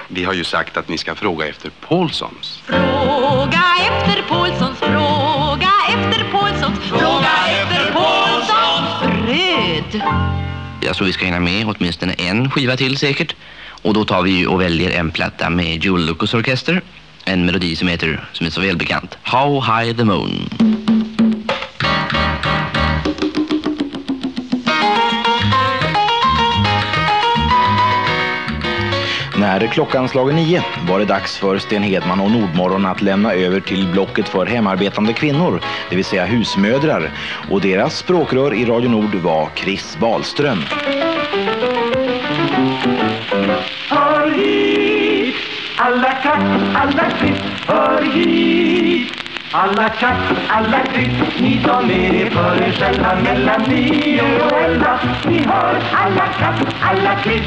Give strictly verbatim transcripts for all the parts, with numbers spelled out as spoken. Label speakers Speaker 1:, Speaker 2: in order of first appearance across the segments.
Speaker 1: Vi har ju sagt att ni ska fråga efter Paulssons.
Speaker 2: Fråga efter Paulssons, fråga efter Paulssons, fråga efter Paulssons bröd.
Speaker 3: Jag tror vi ska hinna med åtminstone en skiva till säkert. Och då tar vi och väljer en platta med Joel Lucas orkester. En melodi som heter, som är så välbekant, How High the Moon.
Speaker 4: När klockan slagen nio var det dags för Sten Hedman och Nordmorgon att lämna över till blocket för hemarbetande kvinnor, det vill säga husmödrar. Och deras språkrör i Radio Nord var Chris Wahlström.
Speaker 5: Hör hit, alla katt, alla klipp, hör hit. Alla katt, alla klipp, ni som är för er själva mellan nio och elva. Ni hör alla katt, alla klipp.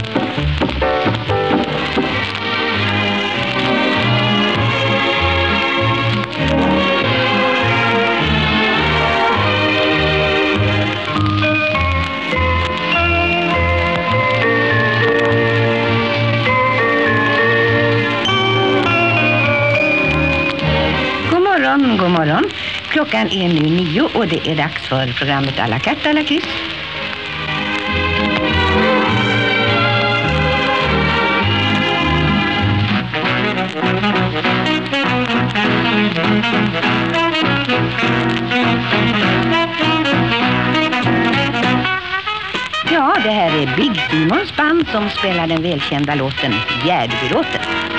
Speaker 6: God morgon. Klockan är nu nio och det är dags för programmet Alla katt, alla kryss. Ja, det här är Big Simons band som spelar den välkända låten Gärdbylåten.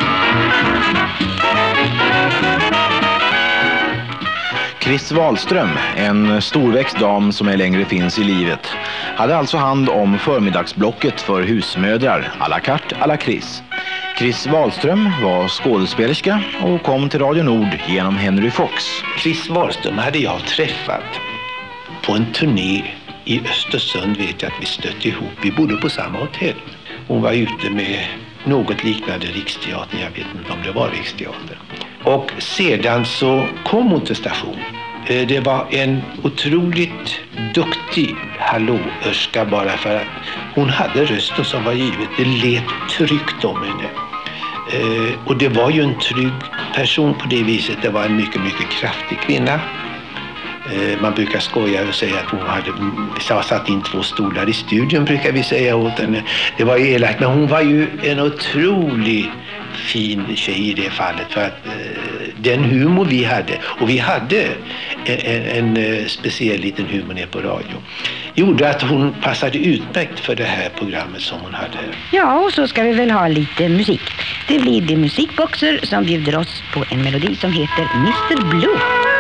Speaker 4: Chris Wahlström, en storväxt dam som är längre finns i livet, hade alltså hand om förmiddagsblocket för husmödrar, à la carte, à la Chris. Chris Wahlström var skådespelerska och kom till Radio Nord genom Henry Fox.
Speaker 7: Chris Wahlström hade jag träffat på en turné i Östersund, vet jag att vi stötte ihop. Vi bodde på samma hotell. Hon var ute med något liknande Riksteatern, jag vet inte om det var Riksteatern. Och sedan så kom hon till station. Det var en otroligt duktig hallåörska bara för att hon hade rösten som var givet. Det lät tryggt om henne. Och det var ju en trygg person på det viset. Det var en mycket, mycket kraftig kvinna. Man brukar skoja och säga att hon hade satt in två stolar i studion, brukar vi säga åt henne. Det var ju elakt, men hon var ju en otrolig fin tjej i det fallet, för att eh, den humor vi hade, och vi hade en, en, en speciell liten humor ner på radio, gjorde att hon passade utmärkt för det här programmet som hon hade.
Speaker 6: Ja, och så ska vi väl ha lite musik. Det blir det musikboxer som bjuder oss på en melodi som heter mister Blue.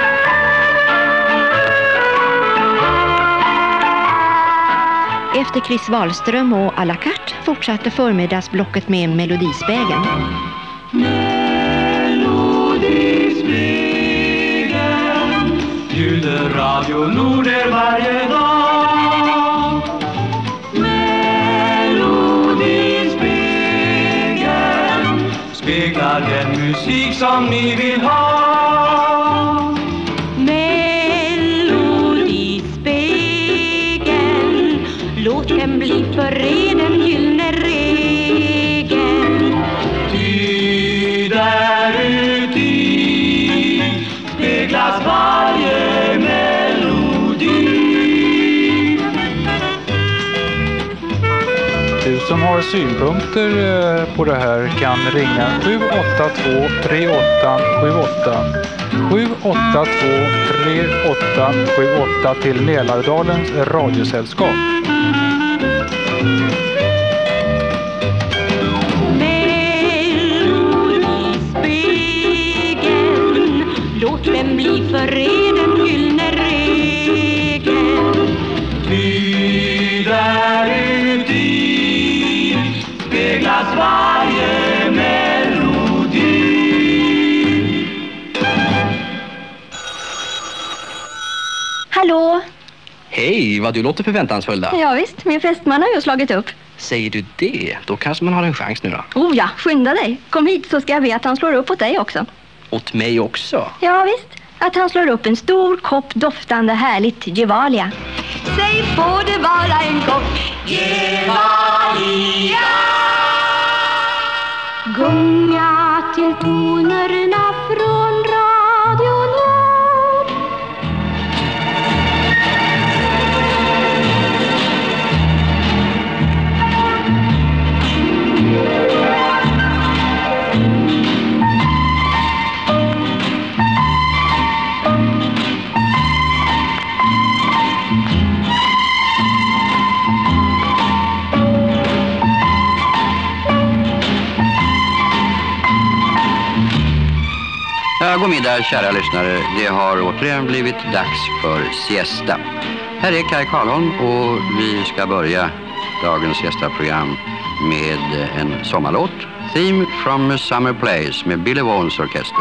Speaker 8: Efter Chris Wahlström och à la carte fortsatte förmiddagsblocket med Melodispegeln.
Speaker 5: Melodispegeln bjuder Radio Nord er varje dag. Melodispegeln speglar den musik som ni vill ha.
Speaker 2: Låt den bli för er den gyllene regeln.
Speaker 5: Ty där uti speglas varje melodi.
Speaker 9: Du som har synpunkter på det här kan ringa sju åtta två tre åtta sju åtta sju åtta två tre åtta sju åtta till Mälardalens radiosällskap.
Speaker 2: Melodispegeln, låt den bli för er den gyllene regeln.
Speaker 5: Ty där uti speglas varje melodi.
Speaker 8: Hallå?
Speaker 3: Hej, vad du låter förväntansfull då.
Speaker 8: Ja visst, min fästman har ju slagit upp.
Speaker 3: Säger du det? Då kanske man har en chans nu då.
Speaker 8: Oh ja, skynda dig. Kom hit så ska jag be att han slår upp åt dig också.
Speaker 3: Åt mig också?
Speaker 8: Ja visst, att han slår upp en stor kopp doftande härligt Gevalia.
Speaker 2: Säg får det vara en kopp Gevalia. gunga till tonerna från Radio Nord.
Speaker 10: Ja, god middag kära lyssnare. Det har återigen blivit dags för siesta. Här är Kaj Karlholm och vi ska börja dagens siesta-program med en sommarlåt. Theme from a Summer Place med Billy Vaughns orkester.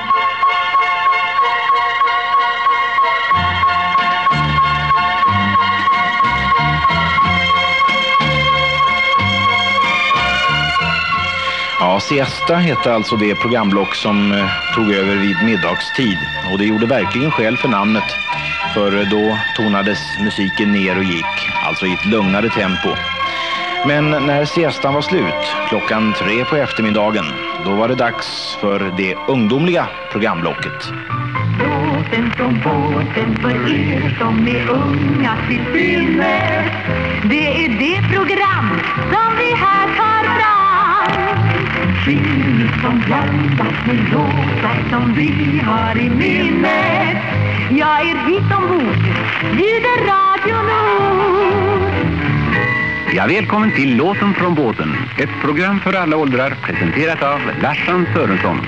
Speaker 4: Ja, siesta hette alltså det programblock som eh, tog över vid middagstid. Och det gjorde verkligen skäl för namnet. För då tonades musiken ner och gick, alltså i ett lugnare tempo. Men när siestan var slut, klockan tre på eftermiddagen, då var det dags för det ungdomliga programblocket.
Speaker 5: Låten från båten för er som är unga till sinnes. Det är det program som vi här tar fram. Skinn som blandas med låtar som vi har i minnet. Jag är hit ombord, ljuder Radio Nord.
Speaker 11: Ja, välkommen till Låten från båten. Ett program för alla åldrar presenterat av Larsan Sörensson.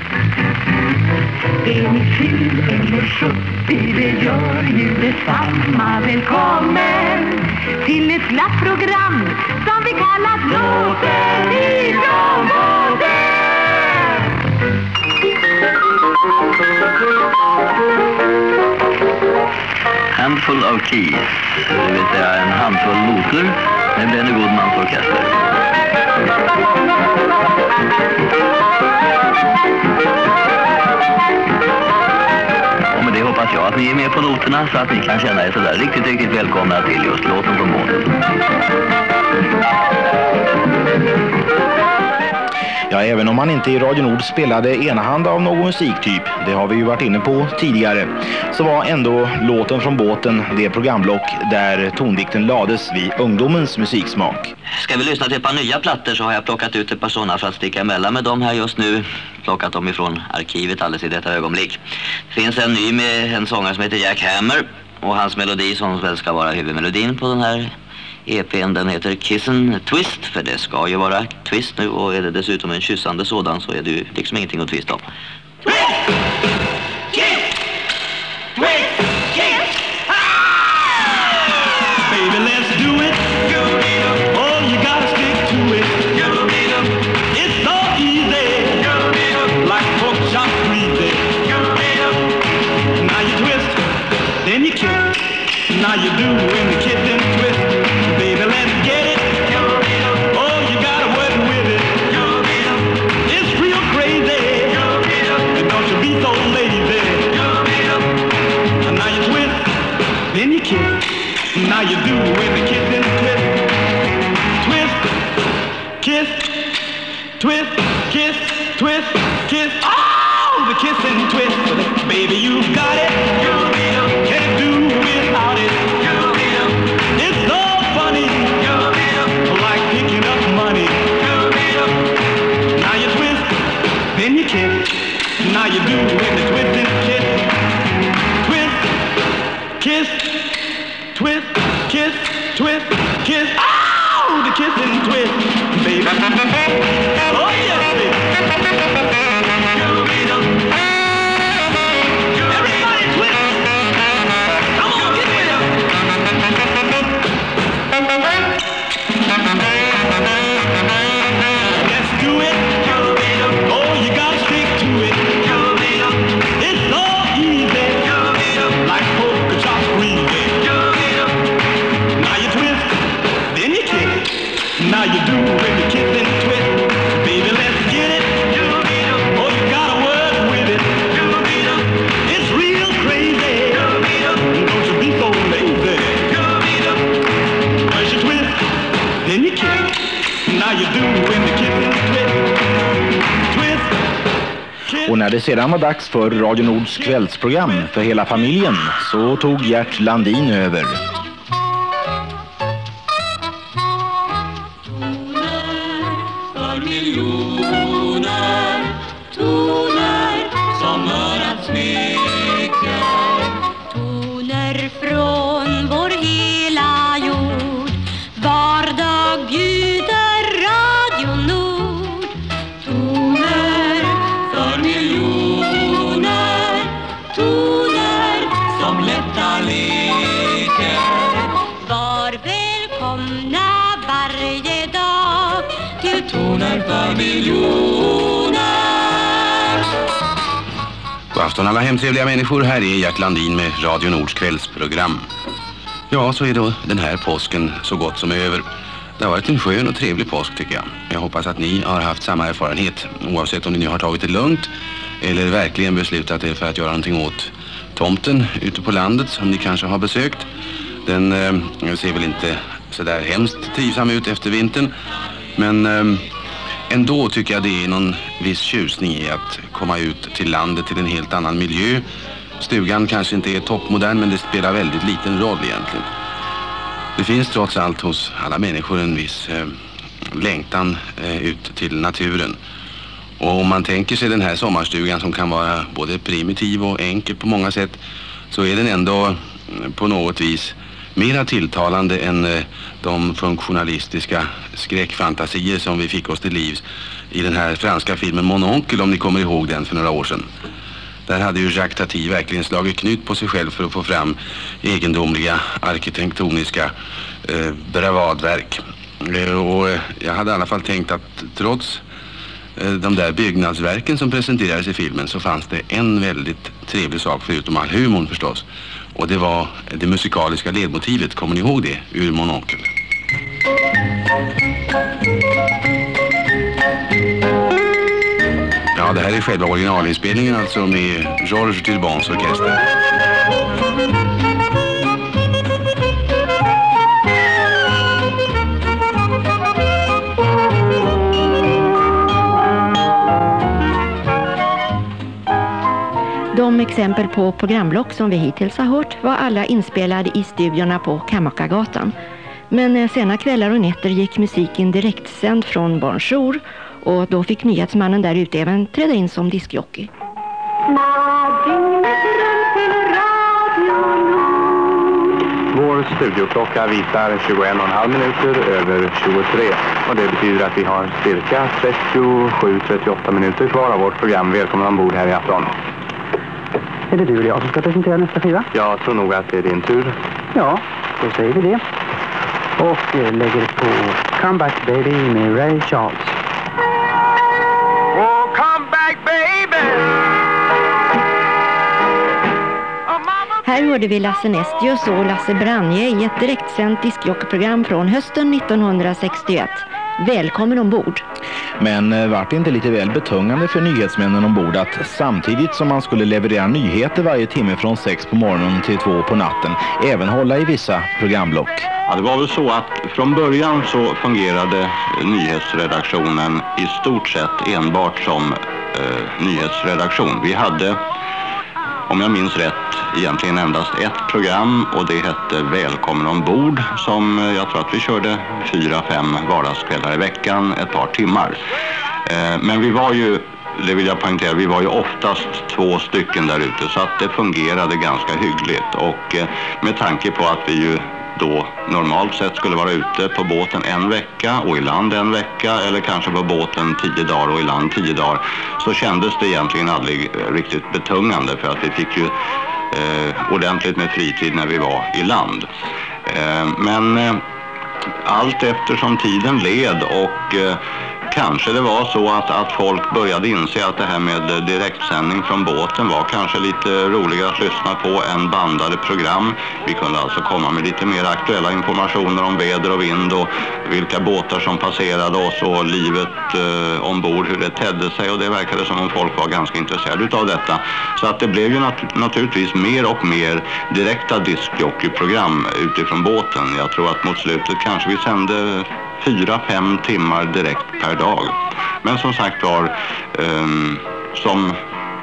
Speaker 5: Är ni sju eller sjuttio, det gör ju detsamma. Välkommen till ett glatt program som vi kallar Låten ifrån båten.
Speaker 12: Handful of keys, det vill säga en handfull noter med Benny Goodmans orkester. Och med det hoppas jag att ni är med på noterna så att ni kan känna er sådär riktigt, riktigt välkomna till just Låten från båten.
Speaker 4: Ja, även om man inte i Radio Nord spelade enahand av någon musiktyp, det har vi ju varit inne på tidigare, så var ändå Låten från båten det programblock där tondikten lades vid ungdomens musiksmak.
Speaker 12: Ska vi lyssna till ett par nya plattor så har jag plockat ut ett par sådana för att sticka emellan med dem här just nu. Plockat dem ifrån arkivet alldeles i detta ögonblick. Det finns en ny med en sångare som heter Jack Hammer och hans melodi som väl ska vara huvudmelodin på den här E P:n, den heter Kissin' Twist, för det ska ju vara twist nu, och är det dessutom en kyssande sådan så är det ju liksom ingenting att twista om.
Speaker 5: Twist! Kiss! Twist! Kiss! Ah! Baby, let's do it. Oh, you gotta stick to it. It's so easy. Like pork chop greasy. Now you twist, then you kiss. Now you do when the kissing twist. Baby, let's get it. Oh, you gotta work with it. It's real crazy. And don't you be so lazy. Now you twist, then you kiss. Now you do when the kissing twist. Twist, kiss, twist, kiss, twist, kiss. Oh, the kissing twist. Baby, you got it. Can't do without it. It's so funny, like picking up money. Now you twist, then you kiss. Now you do when the twist and kiss. Twist, kiss, twist, kiss, twist, kiss. Oh, the kiss and twist, baby. Oh yes, baby. Everybody twist. Come on, get with it. Let's do it. Oh, you gotta stick to it. It's so easy. Like pork chop greasy. Now you twist, then you kiss. Now you do when you kiss and twist.
Speaker 4: när det sedan var dags för Radio Nords kvällsprogram för hela familjen så tog Gert Landin över.
Speaker 5: Miljoner toner som örat smekar,
Speaker 2: toner från vår hela jord, var dag bjuder Radio Nord.
Speaker 5: Toner för miljoner, toner som lätta leker.
Speaker 2: Var välkomna varje dag till
Speaker 5: toner för miljoner.
Speaker 1: God afton alla hemtrevliga människor, här är Gert Landin med Radio Nords kvällsprogram. Ja, så är då den här påsken så gott som över. Det har varit en skön och trevlig påsk tycker jag. Jag hoppas att ni har haft samma erfarenhet, oavsett om ni nu har tagit det lugnt eller verkligen beslutat er för att göra någonting åt tomten ute på landet som ni kanske har besökt. Den eh, ser väl inte så där hemskt trivsam ut efter vintern, men eh, ändå tycker jag det är någon viss tjusning i att komma ut till landet, till en helt annan miljö. Stugan kanske inte är toppmodern, men det spelar väldigt liten roll egentligen. Det finns trots allt hos alla människor en viss eh, längtan eh, ut till naturen. Och om man tänker sig den här sommarstugan som kan vara både primitiv och enkel på många sätt, så är den ändå eh, på något vis mera tilltalande än eh, de funktionalistiska skräckfantasier som vi fick oss till livs i den här franska filmen Mon Oncle, om ni kommer ihåg den för några år sedan. Där hade ju Jacques Tati verkligen slagit knut på sig själv för att få fram egendomliga arkitektoniska eh, bravadverk. Eh, och eh, jag hade i alla fall tänkt att trots eh, de där byggnadsverken som presenterades i filmen så fanns det en väldigt trevlig sak förutom all humorn förstås. Och det var det musikaliska ledmotivet, kommer ni ihåg det, ur Mon Oncle? Ja, det här är själva originalinspelningen alltså med Georges Durbans orkester.
Speaker 8: De exempel på programblock som vi hittills har hört var alla inspelade i studiorna på Kammarkagatan. Men sena kvällar och nätter gick musiken direktsänd från Bonjour och då fick nyhetsmannen där ute även träda in som diskjockey.
Speaker 13: Vår studioklocka visar tjugoen och en halv minuter över tjugotre och det betyder att vi har cirka trettiosju till trettioåtta minuter kvar av vårt program. Välkommen ombord här i afton.
Speaker 14: Är det du eller jag som ska presentera nästa skiva?
Speaker 13: Jag tror nog att det är din tur.
Speaker 14: Ja, då säger vi det. Och eh, lägger på Comeback Baby med Ray Charles.
Speaker 5: Oh, come back baby.
Speaker 8: Här hörde vi Lasse Nestius och Lasse Branje i ett direktsänt diskjockeyprogram från hösten nittonhundrasextioett. Välkommen ombord.
Speaker 4: Men var det inte lite väl betungande för nyhetsmännen ombord att samtidigt som man skulle leverera nyheter varje timme från sex på morgonen till två på natten även hålla i vissa programblock?
Speaker 15: Ja, det var väl så att från början så fungerade nyhetsredaktionen i stort sett enbart som eh, nyhetsredaktion. Vi hade, om jag minns rätt, egentligen endast ett program och det hette Välkommen ombord som jag tror att vi körde fyra, fem vardagskvällar i veckan, ett par timmar. Eh, men vi var ju, det vill jag poängtera, vi var ju oftast två stycken där ute så att det fungerade ganska hyggligt och eh, med tanke på att vi ju då normalt sett skulle vara ute på båten en vecka och i land en vecka eller kanske på båten tio dagar och i land tio dagar så kändes det egentligen aldrig riktigt betungande för att vi fick ju eh, ordentligt med fritid när vi var i land. Eh, men eh, allt eftersom tiden led och eh, kanske det var så att, att folk började inse att det här med direktsändning från båten var kanske lite roligare att lyssna på än bandade program. Vi kunde alltså komma med lite mer aktuella informationer om väder och vind och vilka båtar som passerade oss och livet eh, ombord, hur det tedde sig och det verkade som om folk var ganska intresserade av detta. Så att det blev ju nat- naturligtvis mer och mer direkta diskjockeyprogram utifrån båten. Jag tror att mot slutet kanske vi sände fyra, fem timmar direkt per dag. Men som sagt var, um, som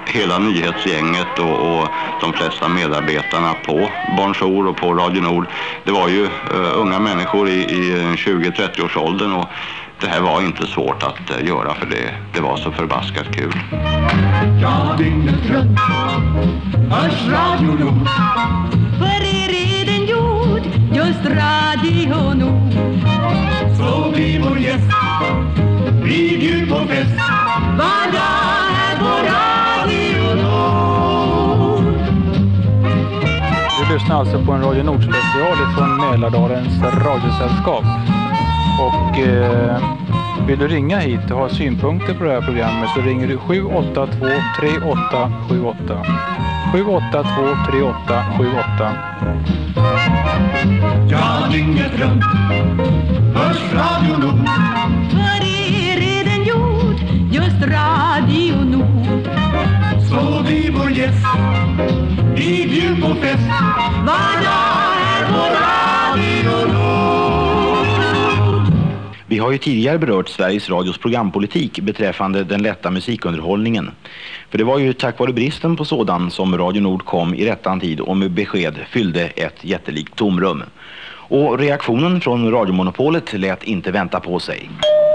Speaker 15: hela nyhetsgänget och, och de flesta medarbetarna på Bonjour och på Radio Nord, det var ju uh, unga människor i, i tjugo-trettio års åldern, och det här var inte svårt att uh, göra, för det, det var så förbaskat kul.
Speaker 5: Ja, dygnet runt hörs Radio Nord.
Speaker 2: För er är den gjord, just Radio Nord.
Speaker 5: Så blir vår gäst, vi bjud på fest.
Speaker 2: Var dag är på Radio Nord.
Speaker 9: Du lyssnar alltså på en Radio Nord special från Mälardalens radiosällskap. Och eh, vill du ringa hit och ha synpunkter på det här programmet så ringer du sju åtta två tre åtta sju åtta. sju åtta två tre åtta sju åtta.
Speaker 5: Ja, dygnet runt hörs Radio Nord.
Speaker 2: För er är den gjord, just Radio Nord.
Speaker 5: Så blir vår gäst, vi bjud på fest.
Speaker 2: Var dag är på Radio Nord.
Speaker 4: Vi har ju tidigare berört Sveriges Radios programpolitik beträffande den lätta musikunderhållningen. För det var ju tack vare bristen på sådan som Radio Nord kom i rättan tid och med besked fyllde ett jättelikt tomrum. Och reaktionen från radiomonopolet lät inte vänta på sig.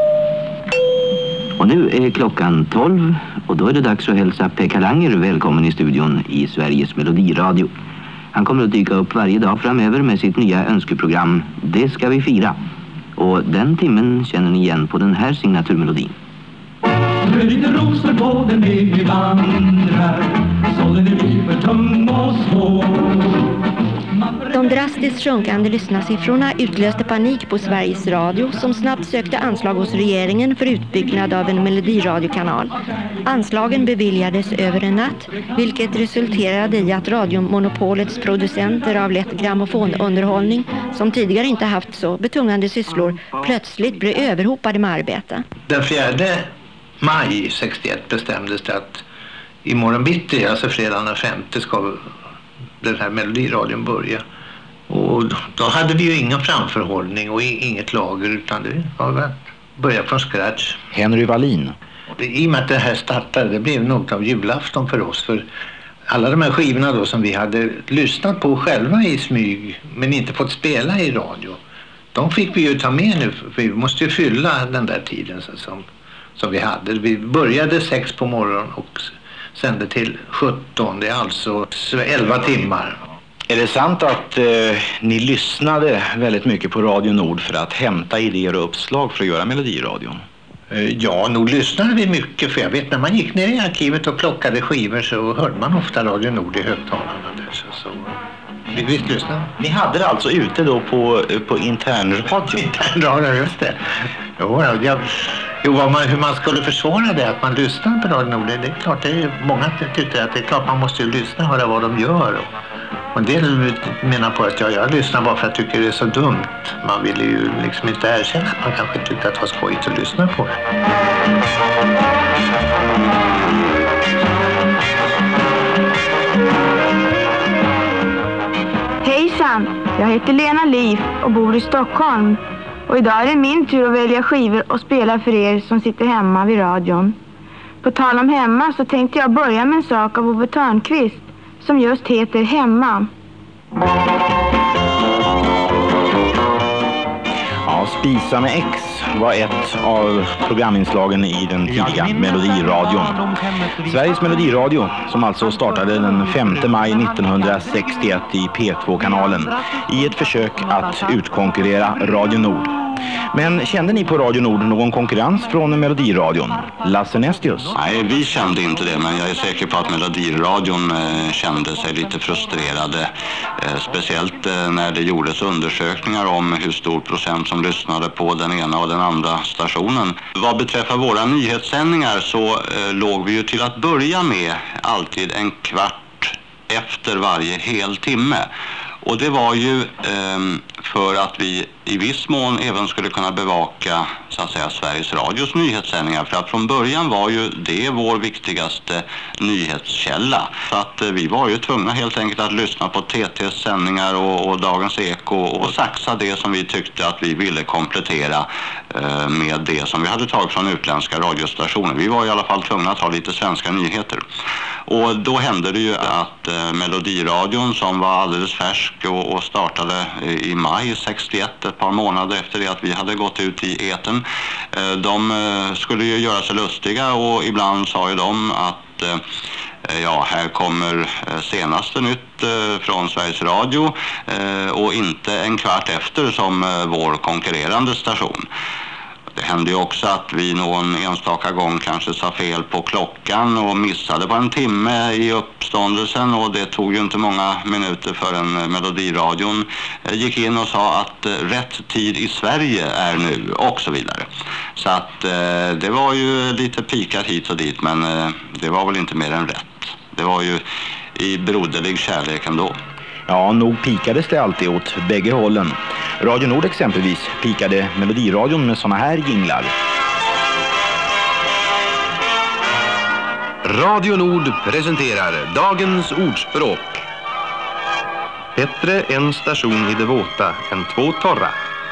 Speaker 3: Och nu är klockan tolv och då är det dags att hälsa Pekka Langer välkommen i studion i Sveriges Melodiradio. Han kommer att dyka upp varje dag framöver med sitt nya önskeprogram Det ska vi fira. Och den timmen känner ni igen på den här signaturmelodin.
Speaker 5: Lite rosor på den väg vi vandrar, sållen är vi för tung och svår.
Speaker 8: De drastiskt sjunkande lyssnarsiffrorna utlöste panik på Sveriges Radio som snabbt sökte anslag hos regeringen för utbyggnad av en melodiradiokanal. Anslagen beviljades över en natt, vilket resulterade i att radiomonopolets producenter av lätt grammofonunderhållning, som tidigare inte haft så betungande sysslor, plötsligt blev överhopade med arbete.
Speaker 7: Den fjärde maj sextioett bestämdes det att imorgon bitti, alltså fredagen den femte, ska den här melodiradion börja. Och då hade vi ju ingen framförhållning och inget lager, utan det var väl börja från scratch.
Speaker 4: Henry Wallin.
Speaker 7: I och med att det här startade, det blev något av julafton för oss, för alla de här skivorna då som vi hade lyssnat på själva i smyg men inte fått spela i radio, de fick vi ju ta med nu, för vi måste ju fylla den där tiden som, som vi hade. Vi började sex på morgonen och sände till sjutton, det är alltså elva timmar.
Speaker 4: Är det sant att eh, ni lyssnade väldigt mycket på Radio Nord för att hämta idéer och uppslag för att göra melodiradion?
Speaker 7: Eh, ja, nog lyssnade vi mycket, för jag vet när man gick ner i arkivet och plockade skivor så hörde man ofta Radio Nord i högtalarna där, så, så vi visst lyssnade.
Speaker 4: Ni hade det alltså ute då på, på internradio?
Speaker 7: Internradio, just det. Jo, jag, jo vad man, hur man skulle försvara det, att man lyssnar på Radio Nord, det, det är klart, det är, många tyckte att det är klart man måste ju lyssna och höra vad de gör. Och, och en del menar på att jag, jag lyssnar bara för att jag tycker det är så dumt. Man vill ju liksom inte erkänna att man kanske tyckte att det var skojigt att lyssna på det.
Speaker 16: Hejsan, jag heter Lena Liv och bor i Stockholm. Och idag är det min tur att välja skivor och spela för er som sitter hemma vid radion. På tal om hemma så tänkte jag börja med en sak av Ove Thörnqvist som just heter Hemma.
Speaker 4: Ja, Spisa med X var ett av programinslagen i den tidiga melodiradion. Sveriges Melodiradio, som alltså startade den femte maj nittonhundrasextioett i P två-kanalen i ett försök att utkonkurrera Radio Nord. Men kände ni på Radio Nord någon konkurrens från melodiradion? Lasse Nestius?
Speaker 15: Nej, vi kände inte det, men jag är säker på att melodiradion eh, kände sig lite frustrerade. Eh, speciellt eh, när det gjordes undersökningar om hur stor procent som lyssnade på den ena och den andra stationen. Vad beträffar våra nyhetssändningar så eh, låg vi ju till att börja med alltid en kvart efter varje hel timme. Och det var ju eh, för att vi i viss mån även skulle kunna bevaka så att säga Sveriges Radios nyhetssändningar. För att från början var ju det vår viktigaste nyhetskälla. Så att eh, vi var ju tvungna helt enkelt att lyssna på T T:s sändningar och, och Dagens Eko och saxa det som vi tyckte att vi ville komplettera eh, med det som vi hade tagit från utländska radiostationer. Vi var i alla fall tvungna att ha lite svenska nyheter. Och då hände det ju att eh, Melodiradion, som var alldeles färsk och, och startade i maj sextioett, ett par månader efter det att vi hade gått ut i eten, eh, de eh, skulle ju göra sig lustiga, och ibland sa ju de att eh, ja, här kommer eh, senaste nytt eh, från Sveriges Radio eh, och inte en kvart efter som eh, vår konkurrerande station. Det hände ju också att vi någon enstaka gång kanske sa fel på klockan och missade på en timme i uppståndelsen, och det tog ju inte många minuter förrän Melodiradion gick in och sa att rätt tid i Sverige är nu och så vidare. Så att eh, det var ju lite pikat hit och dit, men eh, det var väl inte mer än rätt. Det var ju i broderlig kärlek ändå.
Speaker 4: Ja, nog pikades det alltid åt bägge hållen. Radio Nord exempelvis pikade Melodiradion med såna här jinglar.
Speaker 1: Radio Nord presenterar dagens ordspråk. Bättre en station i det våta än två torra.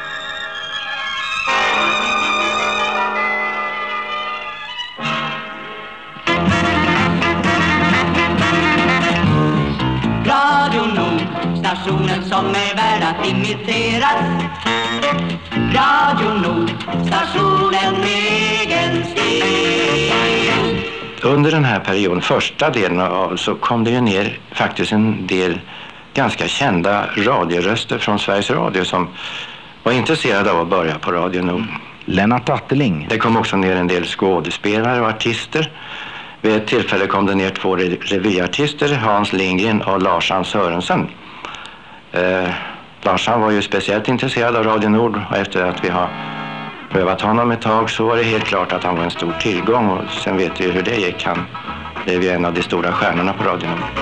Speaker 2: Radio Nord, stationen som är värd att imiteras. Radio Nord, stationen med egen stil.
Speaker 17: Under den här perioden, första delen av, så kom det ju ner faktiskt en del ganska kända radioröster från Sveriges Radio som var intresserade av att börja på Radio Nord.
Speaker 4: Lennart Atteling.
Speaker 17: Det kom också ner en del skådespelare och artister. Vid ett tillfälle kom det ner två re- revyartister, Hans Lindgren och Larsan Sörensen. Eh, Larsan var ju speciellt intresserad av Radio Nord, och efter att vi har prövat honom ett tag så var det helt klart att han var en stor tillgång, och sen vet vi hur det gick. Han blev ju en av de stora stjärnorna på Radio Nord.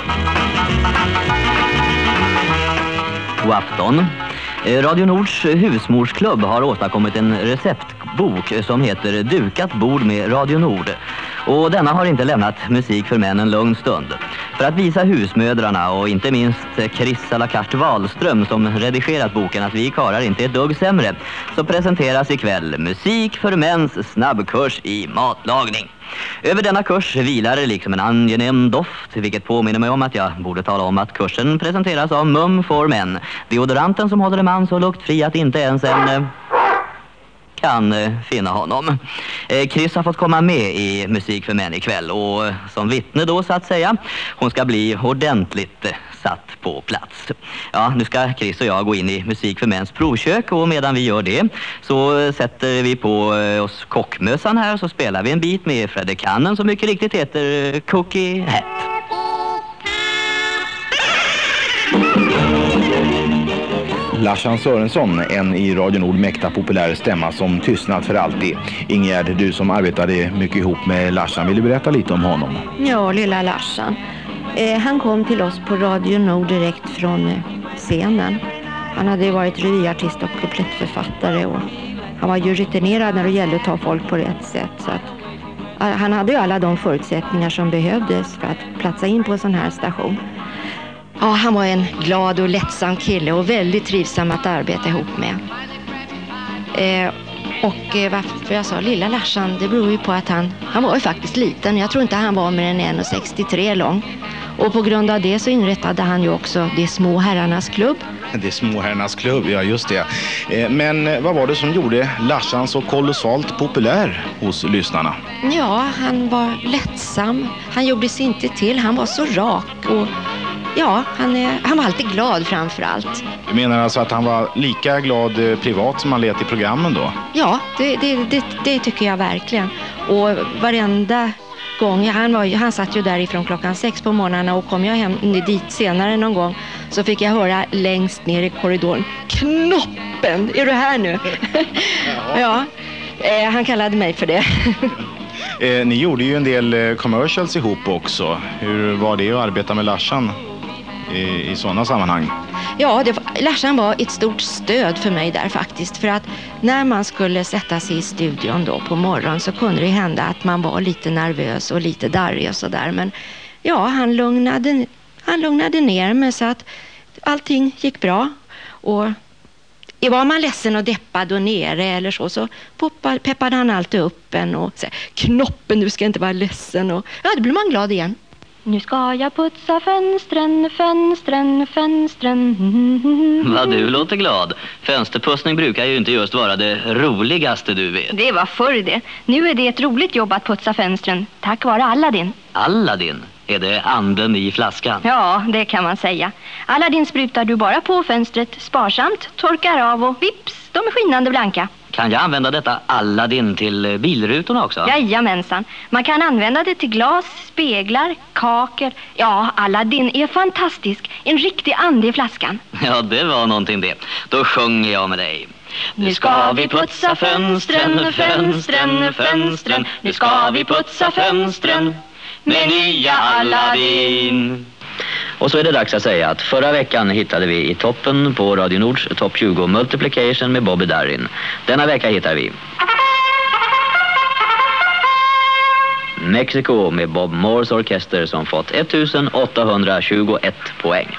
Speaker 12: God afton. Radio Nords husmorsklubb har åstadkommit en receptbok som heter Dukat bord med Radio Nord. Och denna har inte lämnat musik för män en lugn stund. För att visa husmödrarna och inte minst Chris Alakart Wahlström som redigerat boken att vi karar inte är ett dugg sämre, så presenteras ikväll musik för mäns snabbkurs i matlagning. Över denna kurs vilar liksom en angenäm doft, vilket påminner mig om att jag borde tala om att kursen presenteras av Mum for Men, deodoranten som håller en man så luktfri att inte ens en kan finna honom. Chris har fått komma med i Musik för män ikväll, och som vittne då så att säga, hon ska bli ordentligt satt på plats. Ja, nu ska Chris och jag gå in i Musik för mäns provkök, och medan vi gör det så sätter vi på oss kockmössan här, så spelar vi en bit med Fredde Kannen som mycket riktigt heter Cookie Hat.
Speaker 4: Larsan Sörensson, en i Radio Nord mäkta populär stämma som tystnat för alltid. Ingegärd, du som arbetade mycket ihop med Larsan, vill du berätta lite om honom?
Speaker 8: Ja, lilla Larsan. Eh, han kom till oss på Radio Nord direkt från eh, scenen. Han hade ju varit revyartist och kuplettförfattare, och han var ju rutinerad när det gällde att ta folk på rätt sätt. Så att, eh, han hade ju alla de förutsättningar som behövdes för att platsa in på en sån här station. Ja, han var en glad och lättsam kille och väldigt trivsam att arbeta ihop med. Eh, och eh, varför jag sa lilla Larsan, det beror ju på att han, han var ju faktiskt liten. Jag tror inte han var mer än en komma sextiotre lång. Och på grund av det så inrättade han ju också Det små herrarnas klubb.
Speaker 4: Det små herrarnas klubb, ja just det. Eh, men vad var det som gjorde Larsan så kolossalt populär hos lyssnarna?
Speaker 8: Ja, han var lättsam. Han gjorde sig inte till. Han var så rak och ja, han, är, han var alltid glad framför allt.
Speaker 4: Du menar alltså att han var lika glad eh, privat som han lät i programmen då?
Speaker 8: Ja, det, det, det, det tycker jag verkligen. Och varenda gång, han, var, han satt ju därifrån klockan sex på morgonen, och kom jag hem dit senare någon gång så fick jag höra längst ner i korridoren: Knoppen, är du här nu? Ja, eh, han kallade mig för det.
Speaker 4: eh, ni gjorde ju en del eh, commercials ihop också. Hur var det att arbeta med Larsan? i, i sådana sammanhang?
Speaker 8: Ja, det var, Larsan var ett stort stöd för mig där faktiskt. För att när man skulle sätta sig i studion då på morgonen så kunde det hända att man var lite nervös och lite darrig och sådär. Men ja, han lugnade, han lugnade ner mig så att allting gick bra. Och var man ledsen och deppad och nere eller så, så poppade, peppade han alltid upp en och sa, Knoppen, du ska inte vara ledsen. Och ja, då blir man glad igen.
Speaker 2: Nu ska jag putsa fönstren, fönstren, fönstren.
Speaker 12: Vad du låter glad. Fönsterpussning brukar ju inte just vara det roligaste du vet.
Speaker 2: Det var förr det. Nu är det ett roligt jobb att putsa fönstren. Tack vare Aladdin.
Speaker 12: Aladdin? Är det anden i flaskan?
Speaker 2: Ja, det kan man säga. Aladdin sprutar du bara på fönstret sparsamt, torkar av och vips, de är skinande blanka.
Speaker 12: Kan jag använda detta Aladdin till bilrutorna också?
Speaker 2: Jajamensan. Man kan använda det till glas, speglar, kaker. Ja, Aladdin är fantastisk. En riktig ande i flaskan.
Speaker 12: Ja, det var någonting det. Då sjunger jag med dig. Nu ska vi putsa fönstren, fönstren, fönstren. Nu ska vi putsa fönstren med nya Aladdin. Och så är det dags att säga att förra veckan hittade vi i toppen på Radio Nords topp tjugo Multiplication med Bobby Darin. Denna vecka hittar vi Mexico med Bob Moores orkester som fått ettusenåttahundratjugoett poäng.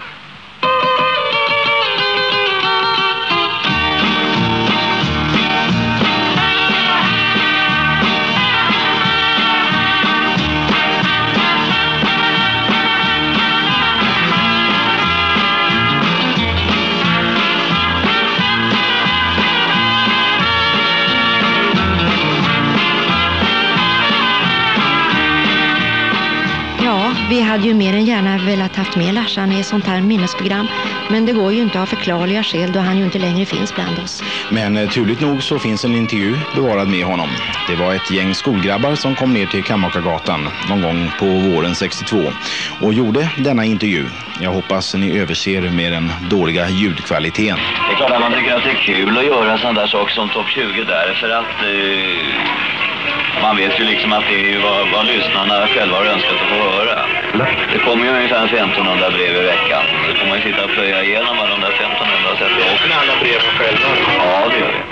Speaker 8: Vi hade ju mer än gärna velat haft med Larsan i ett sånt här minnesprogram. Men det går ju inte av förklarliga skäl då han ju inte längre finns bland oss.
Speaker 4: Men eh, turligt nog så finns en intervju bevarad med honom. Det var ett gäng skolgrabbar som kom ner till Kammakargatan någon gång på våren sextiotvå och gjorde denna intervju. Jag hoppas ni överser med den dåliga ljudkvaliteten.
Speaker 12: Det är klart att man tycker att det är kul att göra sådana där saker som topp tjugo där för att... Eh... Man vet ju liksom att det är ju vad, vad lyssnarna själva har önskat att få höra. Det kommer ju ungefär femtonhundra brev i veckan. Så får man ju sitta och plöja igenom alla de där femtonhundra sätten.
Speaker 7: Åker ni alla brev själva?
Speaker 12: Ja, det gör vi.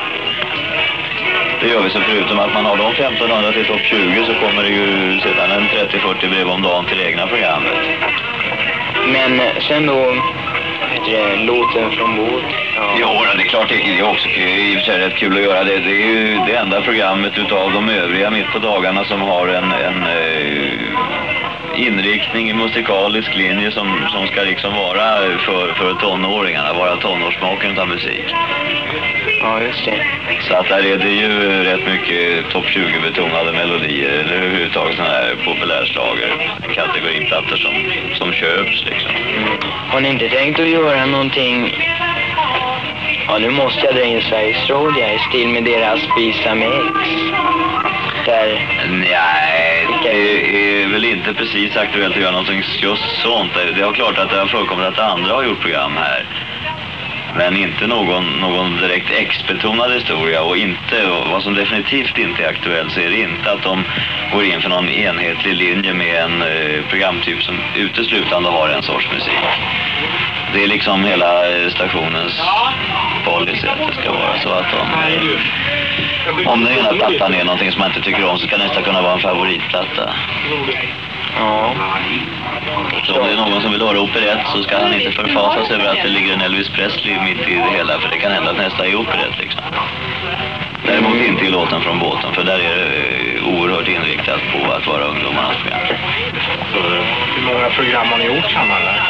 Speaker 12: Det gör vi, så förutom att man har de femtonhundra till topp tjugo så kommer det ju sedan en trettio fyrtio brev om dagen till egna programmet.
Speaker 18: Men sen då... Det, låten från båt.
Speaker 12: Ja, ja det är klart det är också i och för sig rätt kul att göra det. Det är ju det enda programmet utav de övriga mitt på dagarna som har en, en uh, inriktning i musikalisk linje som, som ska liksom vara för, för tonåringarna, vara tonårssmaken av musik.
Speaker 18: Ja, just det.
Speaker 12: Så att där är det ju rätt mycket topp tjugo-betonade melodier eller överhuvudtaget sådana här populärslager, kategorinplattor som, som köps liksom.
Speaker 18: Mm. Har ni inte tänkt att göra någonting? Ja, nu måste jag dra in Sveriges Radio i stil med deras Spisa Mix. Där...
Speaker 12: Nej, det är väl inte precis aktuellt att göra någonting just sånt. Det är klart att det har förekommit att andra har gjort program här. Men inte någon, någon direkt X-betonad historia, och inte, och vad som definitivt inte är aktuellt så är det inte att de går in för någon enhetlig linje med en eh, programtyp som uteslutande har en sorts musik. Det är liksom hela stationens policy att det ska vara så att de, om den ena plattan är någonting som man inte tycker om så kan det nästan kunna vara en favoritplatta.
Speaker 18: Ja.
Speaker 12: Så om det är någon som vill höra operett så ska han inte förfasas över att det ligger en Elvis Presley mitt i det hela, för det kan hända att nästa är operett liksom. Däremot inte i låten från båten, för där är det oerhört inriktat på att vara ungdomarnas program.
Speaker 7: Hur många program har ni gjort sammanlagt?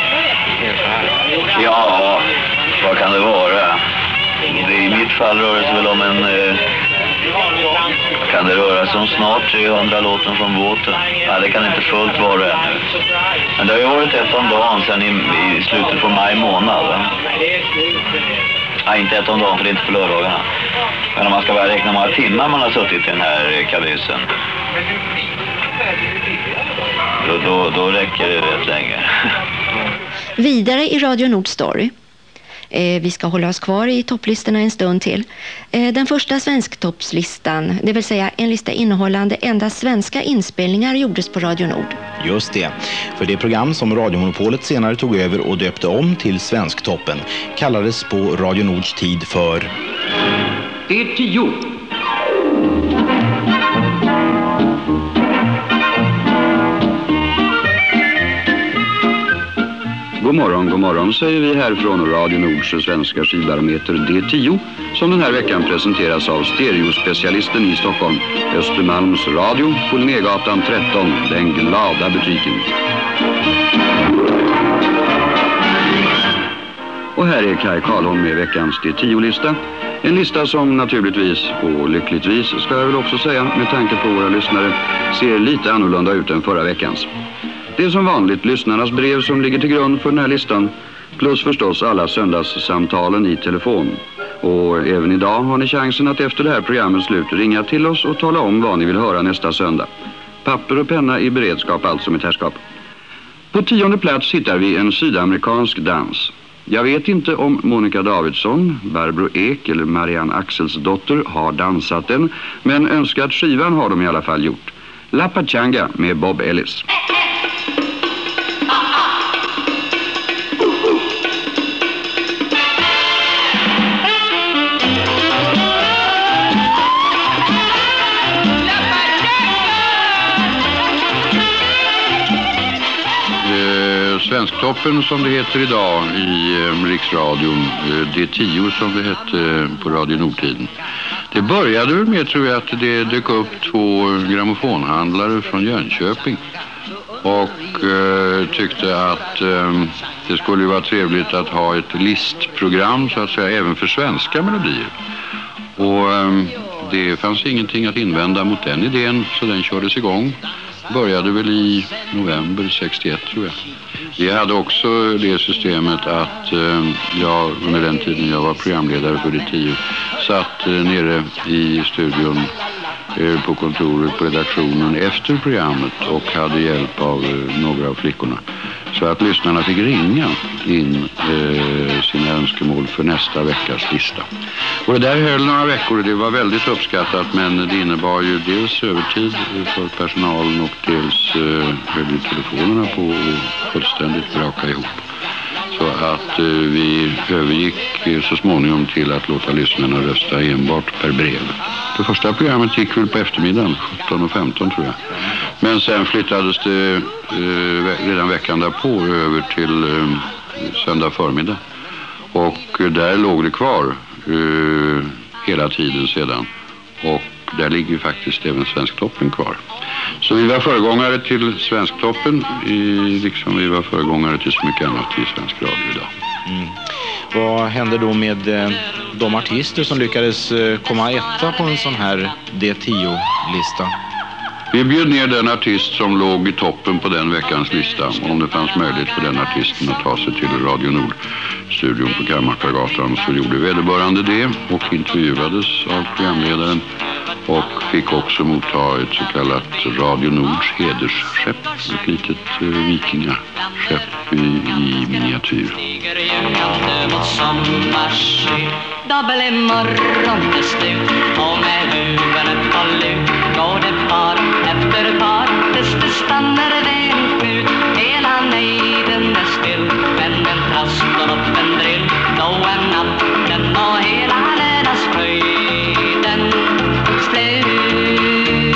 Speaker 12: Ja, vad kan det vara? Det, i mitt fall rör det sig väl om en... Eh, kan det röra sig om snart trehundra låten från båten? Ja, det kan inte fullt vara ännu. Men det har ju varit ett om dagen sedan i, i slutet på maj månad. Va? Ja, inte ett om dagen för det är inte på lördagarna. Men om man ska bara räkna många timmar man har suttit i den här kabysen. Då, då, då räcker det rätt länge.
Speaker 8: Vidare i Radio Nord Story. Eh, vi ska hålla oss kvar i topplistorna en stund till. Eh, den första svensktoppslistan, det vill säga en lista innehållande endast svenska inspelningar, gjordes på Radio Nord.
Speaker 4: Just det, för det program som Radiomonopolet senare tog över och döpte om till Svensktoppen kallades på Radio Nords tid för
Speaker 11: D tio.
Speaker 10: God morgon, god morgon säger vi här från Radio Nords svenska skivbarometer D tio som den här veckan presenteras av stereospecialisten i Stockholm, Östermalms Radio på Linnégatan tretton, den glada butiken. Och här är Kaj Karlholm med veckans D tio-lista. En lista som naturligtvis och lyckligtvis ska jag väl också säga med tanke på våra lyssnare ser lite annorlunda ut än förra veckans. Det är som vanligt lyssnarnas brev som ligger till grund för den här listan, plus förstås alla söndagssamtalen i telefon. Och även idag har ni chansen att efter det här programmets slut ringa till oss och tala om vad ni vill höra nästa söndag. Papper och penna i beredskap, alltså med härskap. På tionde plats hittar vi en sydamerikansk dans. Jag vet inte om Monica Davidsson, Barbro Ek eller Marianne Axelsdotter har dansat den, men önskat skivan har de i alla fall gjort. La Pachanga med Bob Ellis.
Speaker 1: Svensktoppen som det heter idag i eh, Riksradion, eh, D tio som det hette eh, på Radio Nordtiden. Det började väl med, tror jag, att det dök upp två grammofonhandlare från Jönköping och eh, tyckte att eh, det skulle vara trevligt att ha ett listprogram så att säga även för svenska melodier. Och eh, det fanns ingenting att invända mot den idén, så den kördes igång. Började väl i november sextioett, tror jag. Vi hade också det systemet att eh, jag under den tiden jag var programledare för D tio satt eh, nere i studion eh, på kontoret på redaktionen efter programmet och hade hjälp av eh, några av flickorna. Så att lyssnarna fick ringa in eh, sina önskemål för nästa veckas lista. Och det där höll några veckor och det var väldigt uppskattat, men det innebar ju dels övertid för personalen och dels eh, höll ju telefonerna på och fullständigt braka ihop. Så att eh, vi övergick eh, så småningom till att låta lyssnarna rösta enbart per brev. Det första programmet gick väl på eftermiddagen, sjutton och femton tror jag. Men sen flyttades det eh, redan veckan därpå över till eh, söndag förmiddag. Och eh, där låg det kvar eh, hela tiden sedan. Och där ligger ju faktiskt även Svensktoppen kvar. Så vi var föregångare till Svensktoppen, i, liksom vi var föregångare till så mycket annat i svensk radio idag.
Speaker 4: Mm. Vad hände då med eh, de artister som lyckades eh, komma etta på en sån här D tio-lista?
Speaker 1: Vi bjöd ner den artist som låg i toppen på den veckans lista. Om det fanns möjlighet för den artisten att ta sig till Radio Nord-studion på Kammarkagatan så gjorde vederbörande det och intervjuades av programledaren och fick också motta ett så kallat Radio Nords hedersskepp, ett litet uh, vikingaskepp i, i miniatyr.
Speaker 5: Dabbel i morgon till slut och med huvudet på lut går det par efter par tills det stannar det en knut. Hela nejden är still men en trast går upp en drill. Då är natten och hela lördagsfröjden slut.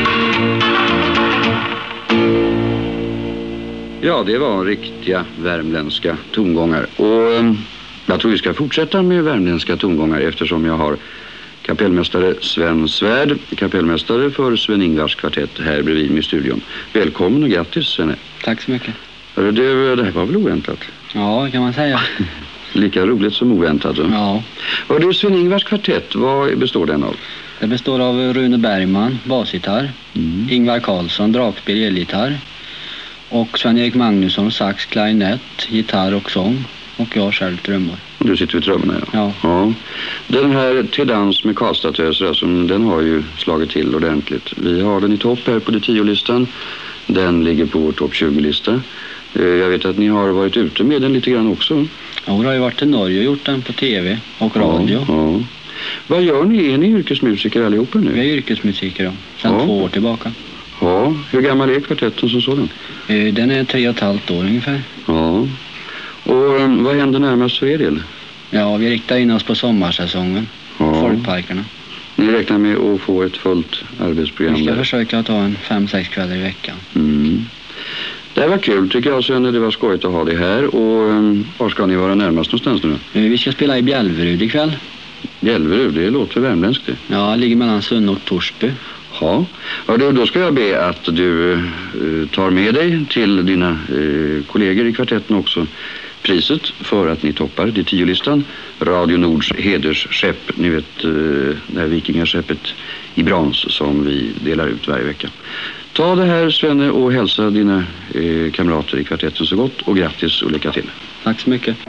Speaker 10: Ja, det var riktiga värmländska tongångar och jag tror vi ska fortsätta med värmländska tongångar eftersom jag har kapellmästare Sven Svärd, kapellmästare för Sven-Ingvars kvartett här bredvid mig i studion. Välkommen och grattis, Svenne.
Speaker 19: Tack så mycket.
Speaker 10: Hörru, det, det här var väl oväntat?
Speaker 19: Ja, kan man säga.
Speaker 10: Lika roligt som oväntat. Så.
Speaker 19: Ja.
Speaker 10: Och du, Sven-Ingvars kvartett, vad består den av?
Speaker 19: Det består av Rune Bergman, basgitarr, mm. Ingvar Karlsson, dragspel, elgitarr och Sven-Erik Magnusson, sax, klarinett, gitarr och sång. Och jag själv trummor.
Speaker 10: Du sitter vid trummorna, ja.
Speaker 19: Ja.
Speaker 10: ja. Den här Till dans med Karlstadtöser, alltså, den har ju slagit till ordentligt. Vi har den i topp här på D tio-listan. Den ligger på vår topp tjugo-lista. Jag vet att ni har varit ute med den lite grann också.
Speaker 19: Ja, jag har ju varit i Norge och gjort den på tv och radio.
Speaker 10: Ja, ja. Vad gör ni? Är ni yrkesmusiker allihopa nu?
Speaker 19: Vi är yrkesmusiker då, sedan ja. två år tillbaka.
Speaker 10: Ja, hur gammal är kvartetten som sådan?
Speaker 19: Den är tre och ett halvt år ungefär.
Speaker 10: Ja, och um, vad händer närmast för er del?
Speaker 19: Ja, vi riktar in oss på sommarsäsongen, ja. folkparkerna.
Speaker 10: Ni räknar med att få ett fullt arbetsprogram?
Speaker 19: Vi ska
Speaker 10: där.
Speaker 19: försöka ta en fem, sex kvällar i veckan.
Speaker 10: Mm. Det var kul tycker jag, Sönne. Det var skojigt att ha det här. Och um, var ska ni vara närmast någonstans nu?
Speaker 19: Vi ska spela i Bjälverud ikväll.
Speaker 10: Bjälverud, det låter för värmländskt det.
Speaker 19: Ja, det ligger mellan Sunne och Torsby.
Speaker 10: Ja, ja då, då ska jag be att du eh, tar med dig till dina eh, kollegor i kvartetten också priset för att ni toppar det tio-listan. Radio Nords hedersskepp, ni vet eh, det här vikingaskeppet i brons som vi delar ut varje vecka. Ta det här, Svenne, och hälsa dina eh, kamrater i kvartetten så gott och grattis och lycka till.
Speaker 19: Tack så mycket.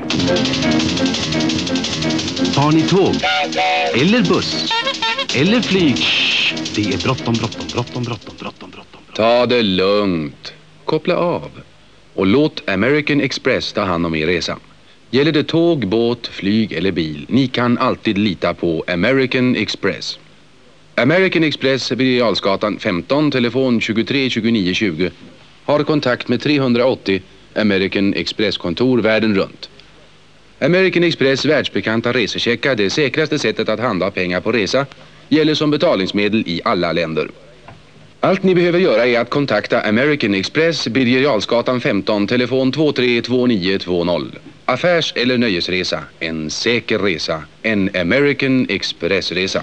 Speaker 20: Tar ni tåg? Eller buss? Eller flyg? Det är bråttom, bråttom, bråttom, bråttom, bråttom, bråttom.
Speaker 1: Ta det lugnt. Koppla av. Och låt American Express ta hand om er resa. Gäller det tåg, båt, flyg eller bil, ni kan alltid lita på American Express. American Express, Birger Jarlsgatan femton, telefon tjugotre tjugonio tjugo. Har kontakt med trehundraåttio American Express-kontor världen runt. American Express världsbekanta resecheckar, det säkraste sättet att handla pengar på resa, gäller som betalningsmedel i alla länder. Allt ni behöver göra är att kontakta American Express, Birger Jarlsgatan femton, telefon två tre två nio två noll. Affärs- eller nöjesresa, en säker resa, en American Express-resa.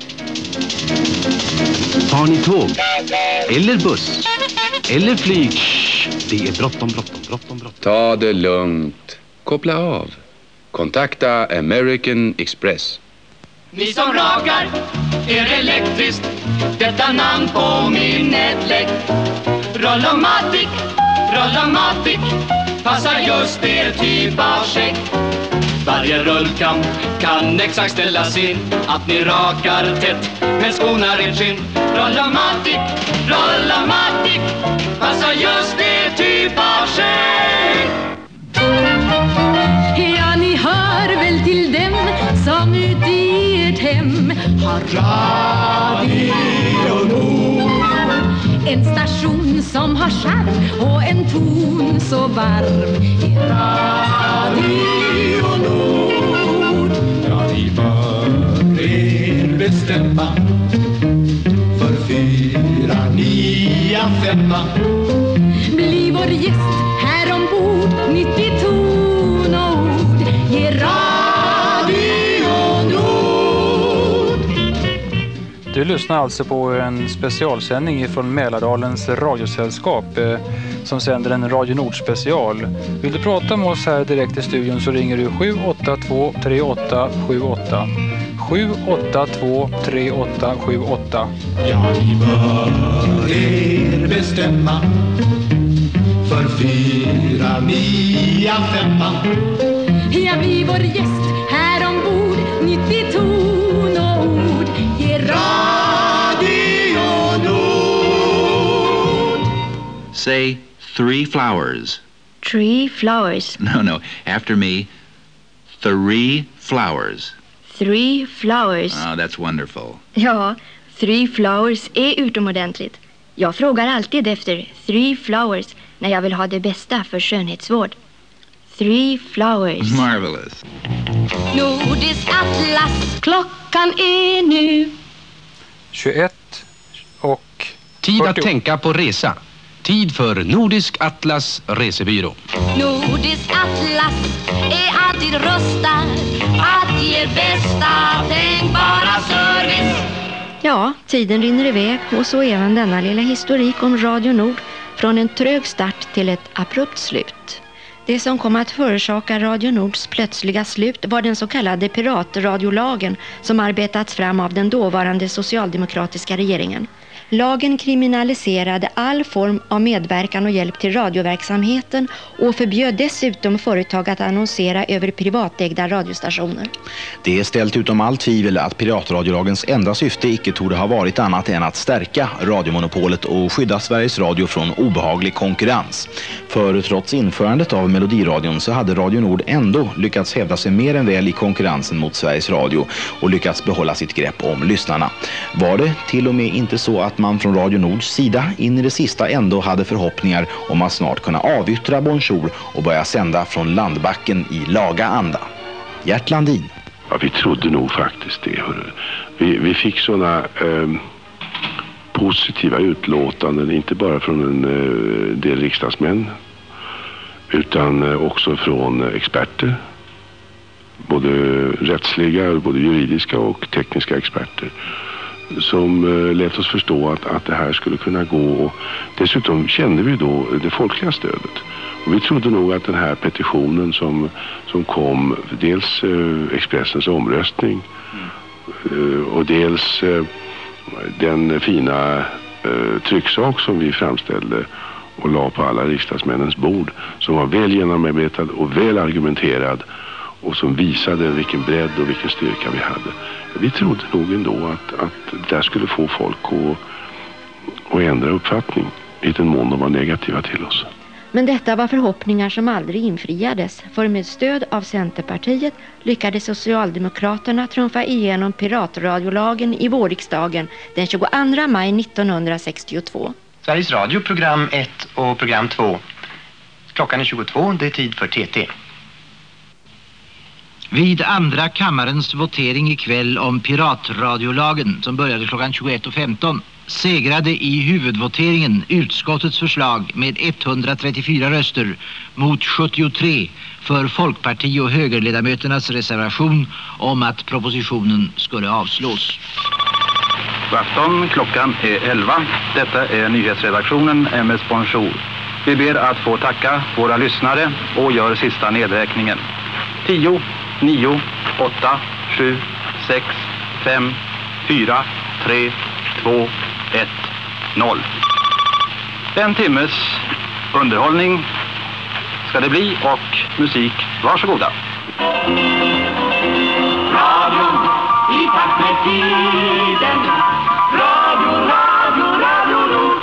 Speaker 20: Tar ni tåg? Eller buss? Eller flyg? Det är bråttom, bråttom, bråttom, bråttom.
Speaker 1: Ta det lugnt. Koppla av. Kontakta American Express.
Speaker 5: Ni som rakar er elektriskt, detta namn på minnet. Rollomatic, Rollomatic, passar just er typ av skägg. Varje rullkant kan exakt ställas in, att ni rakar tätt men skonar ert skinn. Rollomatic, Rollomatic, passar just er typ av skägg.
Speaker 21: Ja, ni hör väl till dem som ut i ert hem har Radio Nord. En station som har charm och en ton så varm i Radio Nord.
Speaker 5: Ja, ni bör er bestämma för fyra, nia, femma.
Speaker 21: Bli vår gäst här ombord, nytt i ton och ord. Ge Radio Nord.
Speaker 9: Du lyssnar alltså på en specialsändning från Mälardalens radiosällskap eh, som sänder en Radio Nord special. Vill du prata med oss här direkt i studion så ringer du sju åtta två tre åtta sju åtta. sju åtta två tre åtta sju åtta.
Speaker 5: Ja, ni bör er bestämma för fyra, nia, femma.
Speaker 21: Ja, bli vår gäst här ombord, nytt i ton och ord. Ge Radio Nord.
Speaker 22: Say three flowers.
Speaker 2: Three flowers.
Speaker 22: No, no. After me. Three flowers.
Speaker 2: Three flowers.
Speaker 22: Oh, that's wonderful.
Speaker 2: Ja, three flowers är utomordentligt. Jag frågar alltid efter three flowers när jag vill ha det bästa för skönhetsvård. Three flowers.
Speaker 22: Marvelous.
Speaker 21: Nordisk atlas, klockan är nu
Speaker 9: tjugoett och
Speaker 20: tid att tänka på resa. Tid för Nordisk Atlas resebyrå.
Speaker 21: Nordisk atlas är alltid rustad att ge bästa tänkbara service.
Speaker 8: Ja, tiden rinner iväg och så även denna lilla historik om Radio Nord från en trög start till ett abrupt slut. Det som kom att förorsaka Radio Nords plötsliga slut var den så kallade piratradiolagen som arbetats fram av den dåvarande socialdemokratiska regeringen. Lagen kriminaliserade all form av medverkan och hjälp till radioverksamheten och förbjöd dessutom företag att annonsera över privatägda radiostationer.
Speaker 4: Det är ställt utom allt tvivel att piratradiolagens enda syfte icke torde ha varit annat än att stärka radiomonopolet och skydda Sveriges Radio från obehaglig konkurrens. För trots införandet av Melodiradion så hade Radio Nord ändå lyckats hävda sig mer än väl i konkurrensen mot Sveriges Radio och lyckats behålla sitt grepp om lyssnarna. Var det till och med inte så att man från Radio Nords sida in i det sista ändå hade förhoppningar om att snart kunna avyttra Bonjour och börja sända från landbacken i laga anda? Gert Landin.
Speaker 6: Ja, vi trodde nog faktiskt det. Hörru. Vi, vi fick sådana eh, positiva utlåtanden, inte bara från en eh, del riksdagsmän utan eh, också från experter. Både rättsliga, både juridiska och tekniska experter som eh, lät oss förstå att, att det här skulle kunna gå. Och dessutom kände vi då det folkliga stödet. Och vi trodde nog att den här petitionen som, som kom, dels eh, Expressens omröstning eh, och dels eh, den fina eh, trycksak som vi framställde och la på alla riksdagsmännens bord, som var väl genomarbetad och väl argumenterad och som visade vilken bredd och vilken styrka vi hade. Vi trodde nog ändå att, att det där skulle få folk att, att ändra uppfattning i den mån de var negativa till oss.
Speaker 8: Men detta var förhoppningar som aldrig infriades, för med stöd av Centerpartiet lyckades Socialdemokraterna trumfa igenom piratradiolagen i vårriksdagen den tjugoandra maj nittonhundrasextiotvå.
Speaker 13: Sveriges Radio, program ett och program två. Klockan är tjugotvå, det är tid för T T.
Speaker 23: Vid andra kammarens votering ikväll om piratradiolagen som började klockan tjugoett och femton segrade i huvudvoteringen utskottets förslag med etthundratrettiofyra röster mot sjuttiotre för folkparti- och högerledamöternas reservation om att propositionen skulle avslås.
Speaker 11: God afton, klockan är elva. Detta är nyhetsredaktionen M S Bonjour. Vi ber att få tacka våra lyssnare och gör sista nedräkningen. tio, nio, åtta, sju, sex, fem, fyra, tre, två, ett, noll. En timmes underhållning ska det bli och musik, varsågoda.
Speaker 5: Radio i takt med tiden. Radio, radio, radio, radio.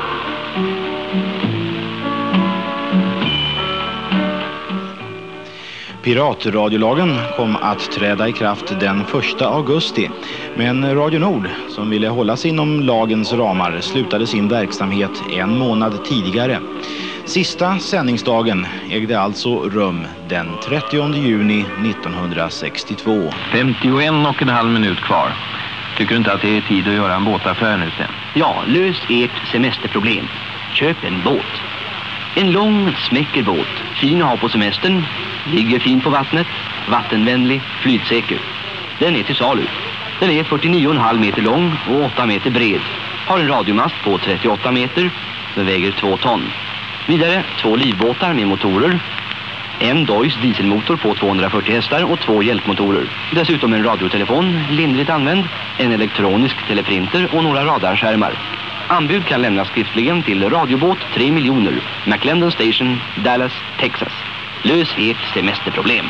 Speaker 4: Piratradiolagen kom att träda i kraft den första augusti, men Radio Nord, som ville hålla sig inom lagens ramar, slutade sin verksamhet en månad tidigare. Sista sändningsdagen ägde alltså rum den trettionde juni nittonhundrasextiotvå.
Speaker 24: femtioen och en halv minut kvar. Tycker du inte att det är tid att göra en båtaffär nu sen?
Speaker 25: Ja, lös ert semesterproblem. Köp en båt. En lång, smäcker båt. Fin att ha på semestern. Ligger fin på vattnet. Vattenvänlig, flytsäker. Den är till salu. Den är fyrtionio komma fem meter lång och åtta meter bred. Har en radiomast på trettioåtta meter. Den väger två ton. Vidare två livbåtar med motorer. En Deutz dieselmotor på tvåhundrafyrtio hästar och två hjälpmotorer. Dessutom en radiotelefon, lindrigt använd, en elektronisk teleprinter och några radarskärmar. Anbud kan lämnas skriftligen till radiobåt tre miljoner, McLendon Station, Dallas, Texas. Lös ert semesterproblem.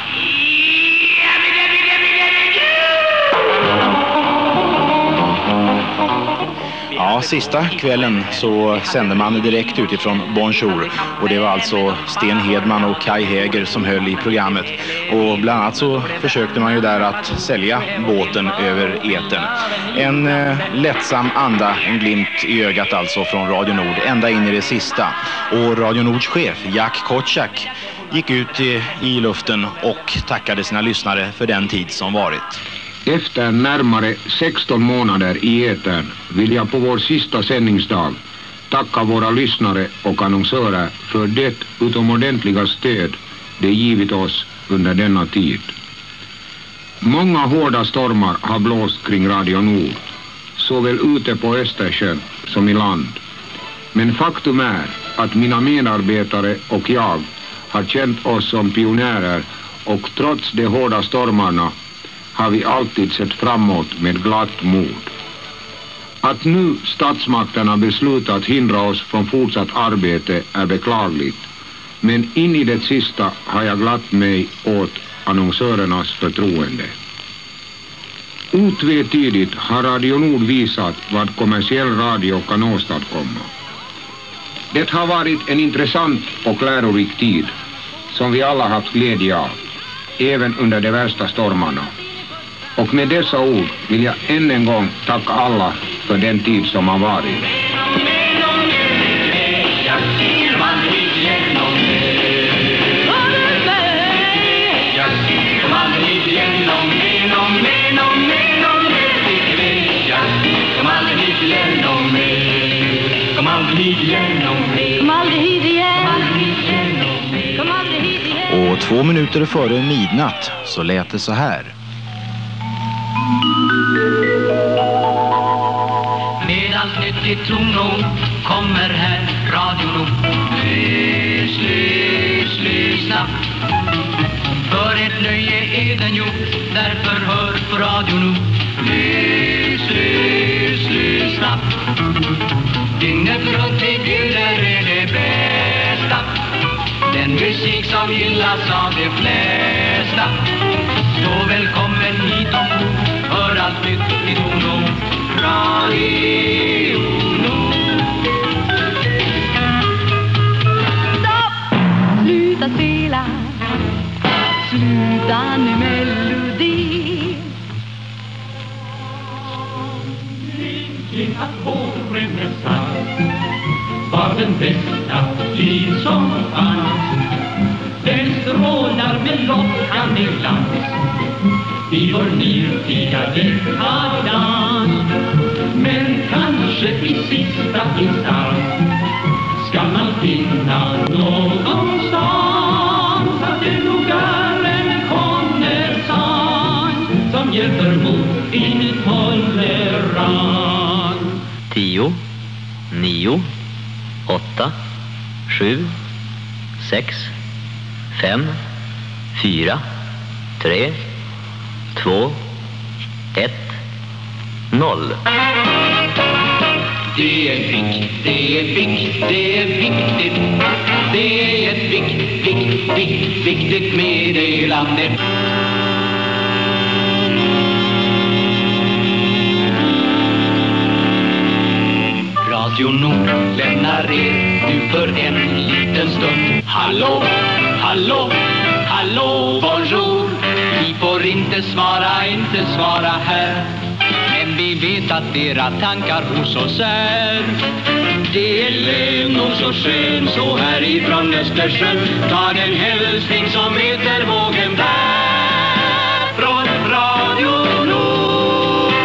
Speaker 4: Ja, sista kvällen så sände man direkt utifrån Bonjour och det var alltså Sten Hedman och Kai Häger som höll i programmet, och bland annat så försökte man ju där att sälja båten över etern. En eh, lättsam anda, en glimt i ögat alltså från Radio Nord ända in i det sista, och Radio Nords chef Jack Kotschak gick ut i, i luften och tackade sina lyssnare för den tid som varit.
Speaker 26: Efter närmare sexton månader i etern vill jag på vår sista sändningsdag tacka våra lyssnare och annonsörer för det utomordentliga stöd de givit oss under denna tid. Många hårda stormar har blåst kring Radio Nord, såväl ute på Östersjön som i land. Men faktum är att mina medarbetare och jag har känt oss som pionjärer, och trots de hårda stormarna har vi alltid sett framåt med glatt mod. Att nu statsmakterna beslutat hindra oss från fortsatt arbete är beklagligt. Men in i det sista har jag glatt mig åt annonsörernas förtroende. Otvetydigt har Radio Nord visat vad kommersiell radio kan åstadkomma. Det har varit en intressant och lärorik tid som vi alla haft glädje av, även under de värsta stormarna. Och med dessa ord vill jag än en gång tacka alla för den tid som har varit.
Speaker 4: Och två minuter före midnatt så lät det så här.
Speaker 5: Med allt nytt i ton kommer här Radio Nord. Lys, lys, lys snabbt. För ett nöje är den gjort, därför hör på Radio Nord. Lys, lys, lys snabbt. Dygnet runt i bjuder är det bästa. Den musik som gillas av de flesta. Så välkommen hit ombord, hör allt nytt i ton. Radio Nord. Stopp! Sluta spela. Sluta nu melodi. Tänk att vår renässans var den bästa tid som fanns. Den strålar med lockande glans i vår nutida dekadans. Men kanske i sista instans ska man finna någonstans att det nog är en konversans som hjälper mot intolerans.
Speaker 25: Tio, nio, åtta, sju, sex, fem, fyra, tre, två, ett, noll.
Speaker 5: Det är viktigt, det är viktigt, det är viktigt. Det är ett viktigt, viktigt, viktigt, viktigt meddelande. Radio Nord lämnar er nu för en liten stund. Hallå, hallå, hallå, bonjour. Vi får inte svara, inte svara här. Men vi vet att era tankar hos oss är. Det är lugn och så skön, så härifrån Östersjön. Ta den hälsning som heter vågen bär. Från Radio Nord.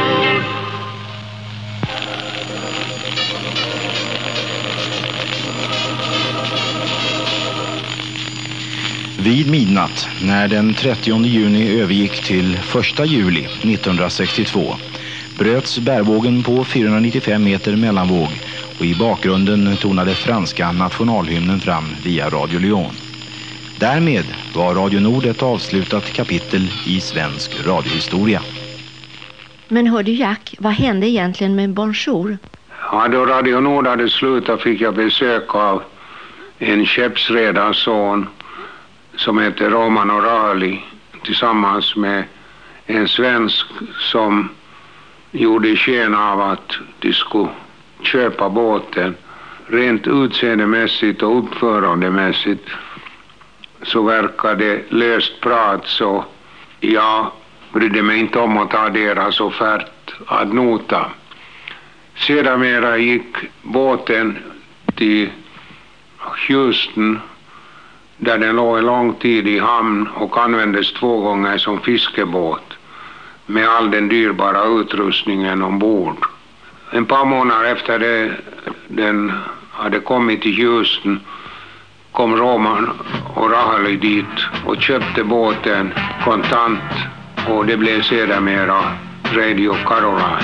Speaker 4: Vid midnatt, när den trettionde juni övergick till första juli nittonhundrasextiotvå, bröts bärvågen på fyrahundranittiofem meter mellanvåg och i bakgrunden tonade franska nationalhymnen fram via Radio Lyon. Därmed var Radio Nord ett avslutat kapitel i svensk radiohistoria.
Speaker 8: Men hörde Jack, vad hände egentligen med Bonjour?
Speaker 26: Ja, då Radio Nord hade slutat fick jag besök av en skeppsredarson som heter Roman O'Reilly tillsammans med en svensk som gjorde sken av att de skulle köpa båten. Rent utseendemässigt och uppförandemässigt så verkar det löst prat, så jag brydde mig inte om att ta deras offert ad nota. Sedermera gick båten till Houston där den låg en lång tid i hamn och användes två gånger som fiskebåt med all den dyrbara utrustningen ombord. En par månader efter det den hade kommit till Houston kom Roman O'Reilly dit och köpte båten kontant, och det blev sedermera Radio Caroline.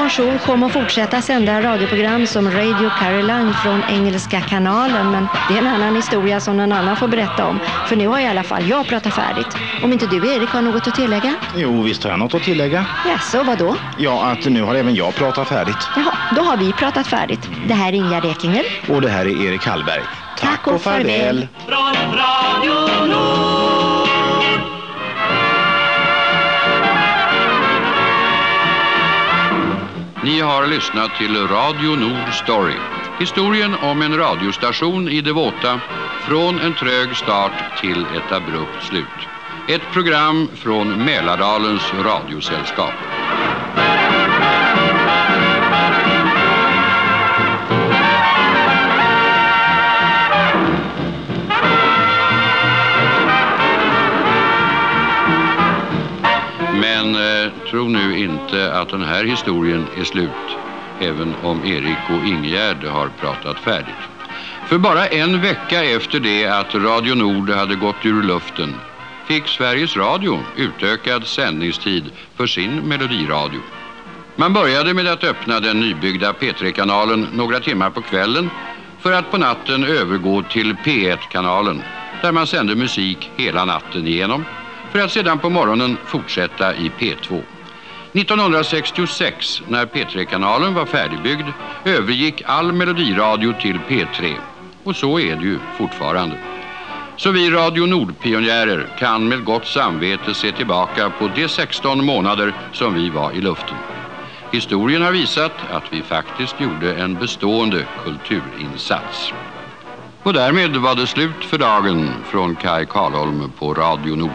Speaker 8: Bonjour kom att fortsätta sända radioprogram som Radio Caroline från engelska kanalen, men det är en annan historia som någon annan får berätta om. För nu har i alla fall jag pratat färdigt. Om inte du, Erik, har något att tillägga?
Speaker 4: Jo, visst har jag något att tillägga.
Speaker 8: Jaså, vad då?
Speaker 4: Ja, att nu har även jag pratat färdigt.
Speaker 8: Jaha, då har vi pratat färdigt. Det här är Ingegerd Ekinger.
Speaker 4: Och det här är Erik Hallberg. Tack, Tack och, och farväl.
Speaker 5: Från Radio Nord.
Speaker 1: Ni har lyssnat till Radio Nord Story. Historien om en radiostation i det våta, från en trög start till ett abrupt slut. Ett program från Mälardalens radiosällskap. Men eh, tro nu inte att den här historien är slut, även om Erik och Ingegerd har pratat färdigt. För bara en vecka efter det att Radio Nord hade gått ur luften fick Sveriges Radio utökad sändningstid för sin melodiradio. Man började med att öppna den nybyggda P tre-kanalen några timmar på kvällen för att på natten övergå till P ett-kanalen där man sände musik hela natten igenom, för att sedan på morgonen fortsätta i P två. nittonhundrasextiosex, när P tre-kanalen var färdigbyggd, övergick all melodiradio till P tre. Och så är det ju fortfarande. Så vi Radio Nord-pionjärer kan med gott samvete se tillbaka på de sexton månader som vi var i luften. Historien har visat att vi faktiskt gjorde en bestående kulturinsats. Och därmed var det slut för dagen från Kaj Karlholm på Radio Nord.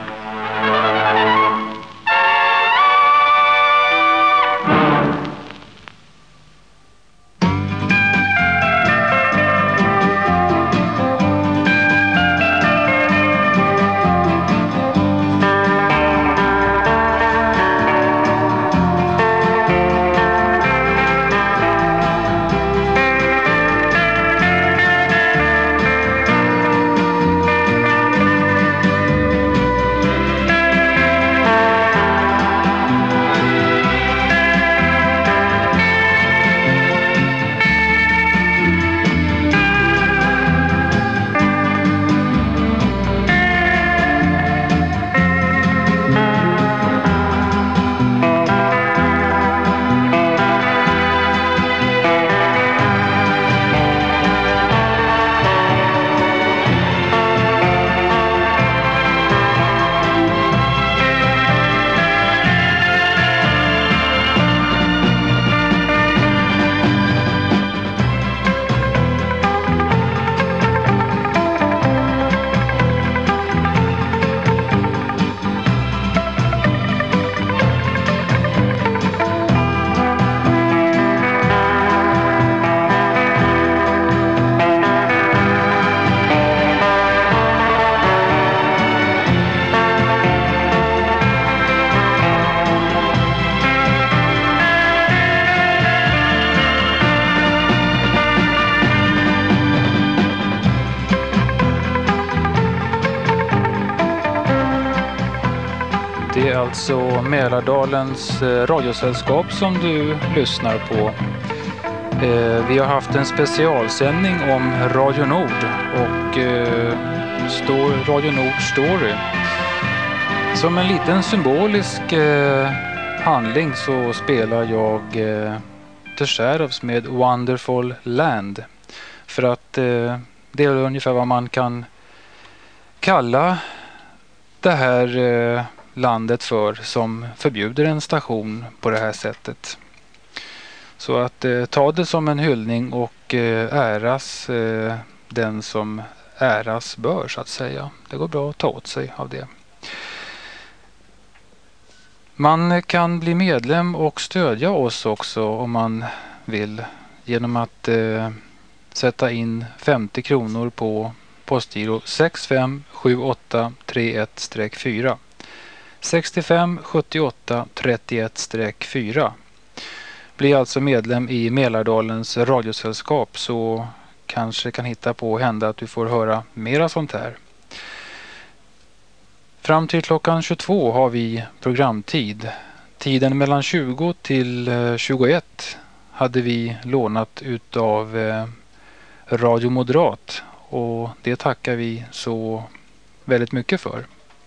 Speaker 9: Det är alltså Mälardalens radiosällskap som du lyssnar på. Eh, vi har haft en specialsändning om Radio Nord och eh, Stor, Radio Nord Story. Som en liten symbolisk eh, handling så spelar jag eh, The Shadows med Wonderful Land. För att eh, det är ungefär vad man kan kalla det här eh, landet för, som förbjuder en station på det här sättet. Så att eh, ta det som en hyllning och eh, äras eh, den som äras bör, så att säga. Det går bra att ta åt sig av det. Man kan bli medlem och stödja oss också om man vill, genom att eh, sätta in femtio kronor på postgiro sex fem sju åtta tre ett fyra. sextiofem sjuttioåtta trettioett fyra. Bli alltså medlem i Mälardalens radiosällskap, så kanske kan hitta på att hända att du får höra mera sånt här. Fram till klockan tjugotvå har vi programtid. tiden mellan tjugo till tjugoett hade vi lånat utav eh, Radio Moderat, och det tackar vi så väldigt mycket för.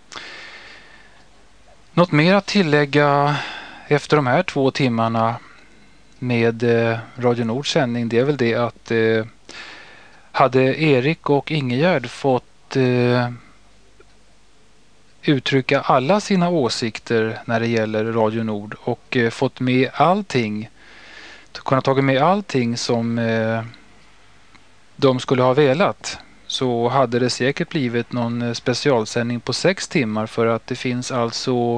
Speaker 9: Något mer att tillägga efter de här två timmarna med eh, Radio Nords sändning, det är väl det att eh, hade Erik och Ingegärd fått eh, uttrycka alla sina åsikter när det gäller Radio Nord och eh, fått med allting, kunnat tagit med allting som eh, de skulle ha velat, så hade det säkert blivit någon specialsändning på sex timmar, för att det finns alltså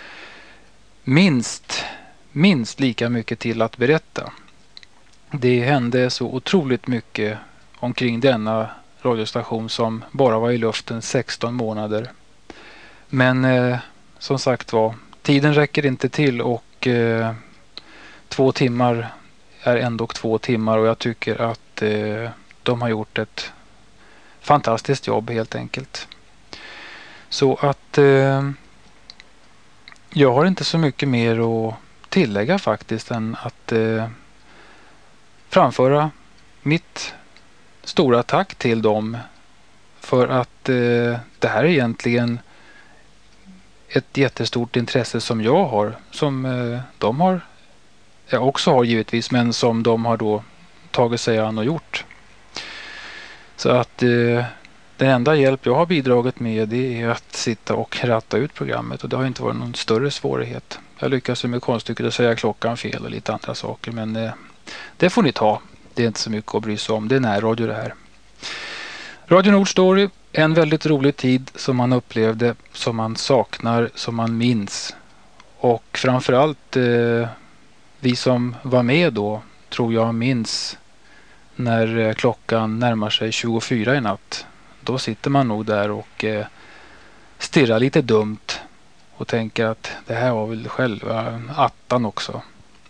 Speaker 9: minst, minst lika mycket till att berätta. Det hände så otroligt mycket omkring denna radiostation som bara var i luften sexton månader. Men eh, som sagt var, tiden räcker inte till, och eh, två timmar är ändå två timmar, och jag tycker att eh, de har gjort ett fantastiskt jobb helt enkelt. Så att eh, jag har inte så mycket mer att tillägga faktiskt än att eh, framföra mitt stora tack till dem, för att eh, det här är egentligen ett jättestort intresse som jag har, som eh, de har, jag också har givetvis, men som de har då tagit sig an och gjort. Så att eh, den enda hjälp jag har bidragit med, det är att sitta och ratta ut programmet, och det har inte varit någon större svårighet. Jag lyckas med konststycket att säga klockan fel och lite andra saker, men eh, det får ni ta. Det är inte så mycket att bry sig om. Det är närradio det här. Radio Nord Story, en väldigt rolig tid som man upplevde, som man saknar, som man minns. Och framförallt eh, vi som var med då, tror jag minns när eh, klockan närmar sig tjugofyra i natt. Då sitter man nog där och eh, stirrar lite dumt och tänker att det här var väl själva attan också.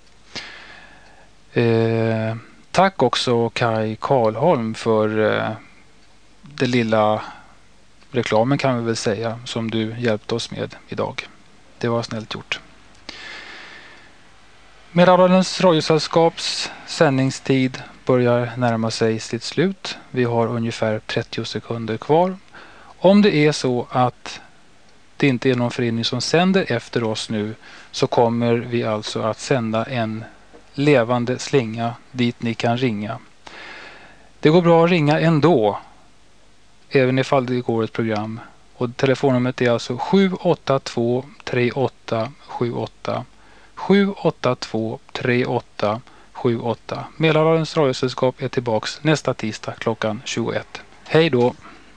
Speaker 9: Eh, tack också Kai Karlholm för eh, det lilla reklamen, kan vi väl säga, som du hjälpte oss med idag. Det var snällt gjort. Mälardalens radiosällskaps sändningstid börjar närma sig sitt slut. Vi har ungefär trettio sekunder kvar. Om det är så att det inte är någon förening som sänder efter oss nu, så kommer vi alltså att sända en levande slinga dit ni kan ringa. Det går bra att ringa ändå, även ifall det går ett program. Och telefonnumret är alltså sju åtta två tre åtta sju åtta. sju åtta två tre åtta sju åtta. Mälardalens radiosällskap är tillbaks nästa tisdag klockan tjugoett. Hej då!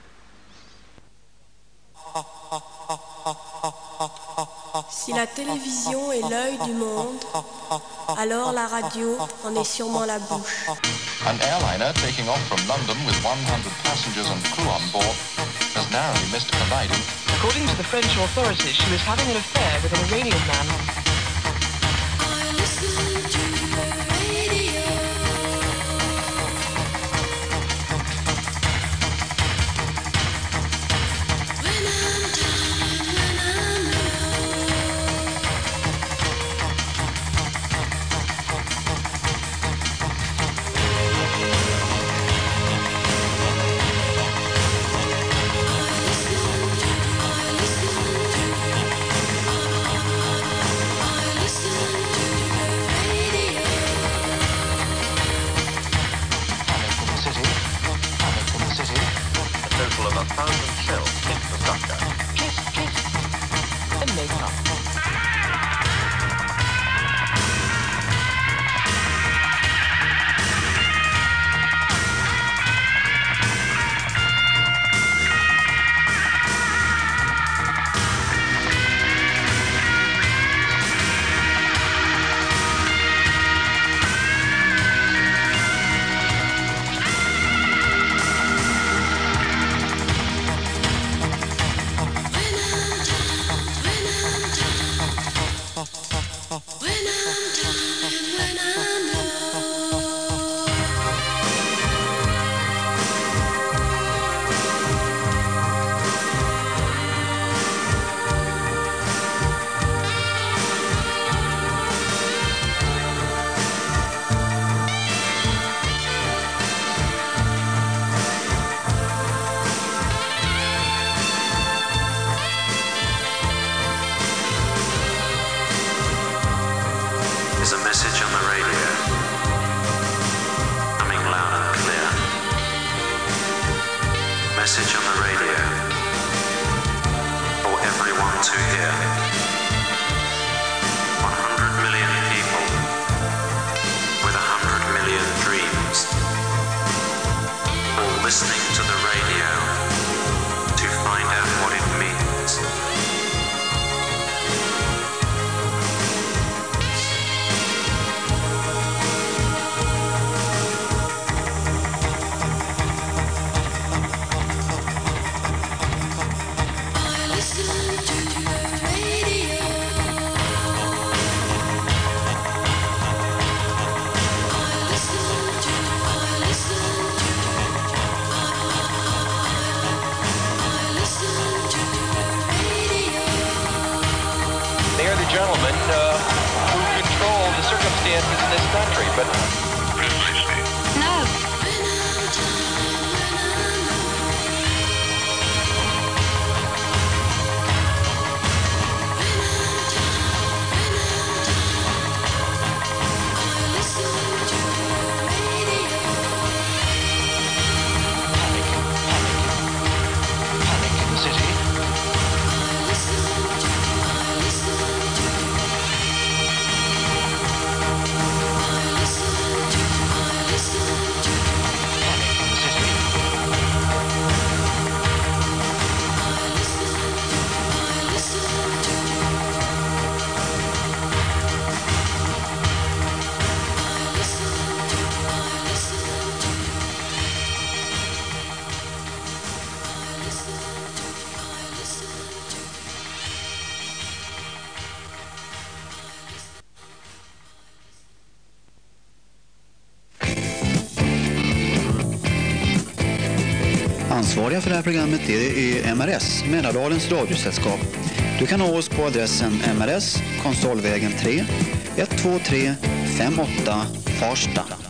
Speaker 3: Si la télévision est l'œil du monde, alors la radio en est sûrement la bouche.
Speaker 14: An airliner taking off from London with one hundred passengers and crew on board has narrowly missed colliding.
Speaker 15: According to the French authorities, she was having an affair with an Iranian man.
Speaker 3: I listen to the radio. When I'm tired, when I'm low. I listen to, I listen to.
Speaker 7: here. one hundred million people with one hundred million dreams, all listening to the radio to find out what it means.
Speaker 10: Gentlemen uh, who control the circumstances in this country, but
Speaker 21: no.
Speaker 12: Ansvariga för det här programmet är M R S, Mälardalens radiosällskap. Du kan nå oss på adressen M R S, Konstolvägen tre, ett två tre fem åtta, Farsta.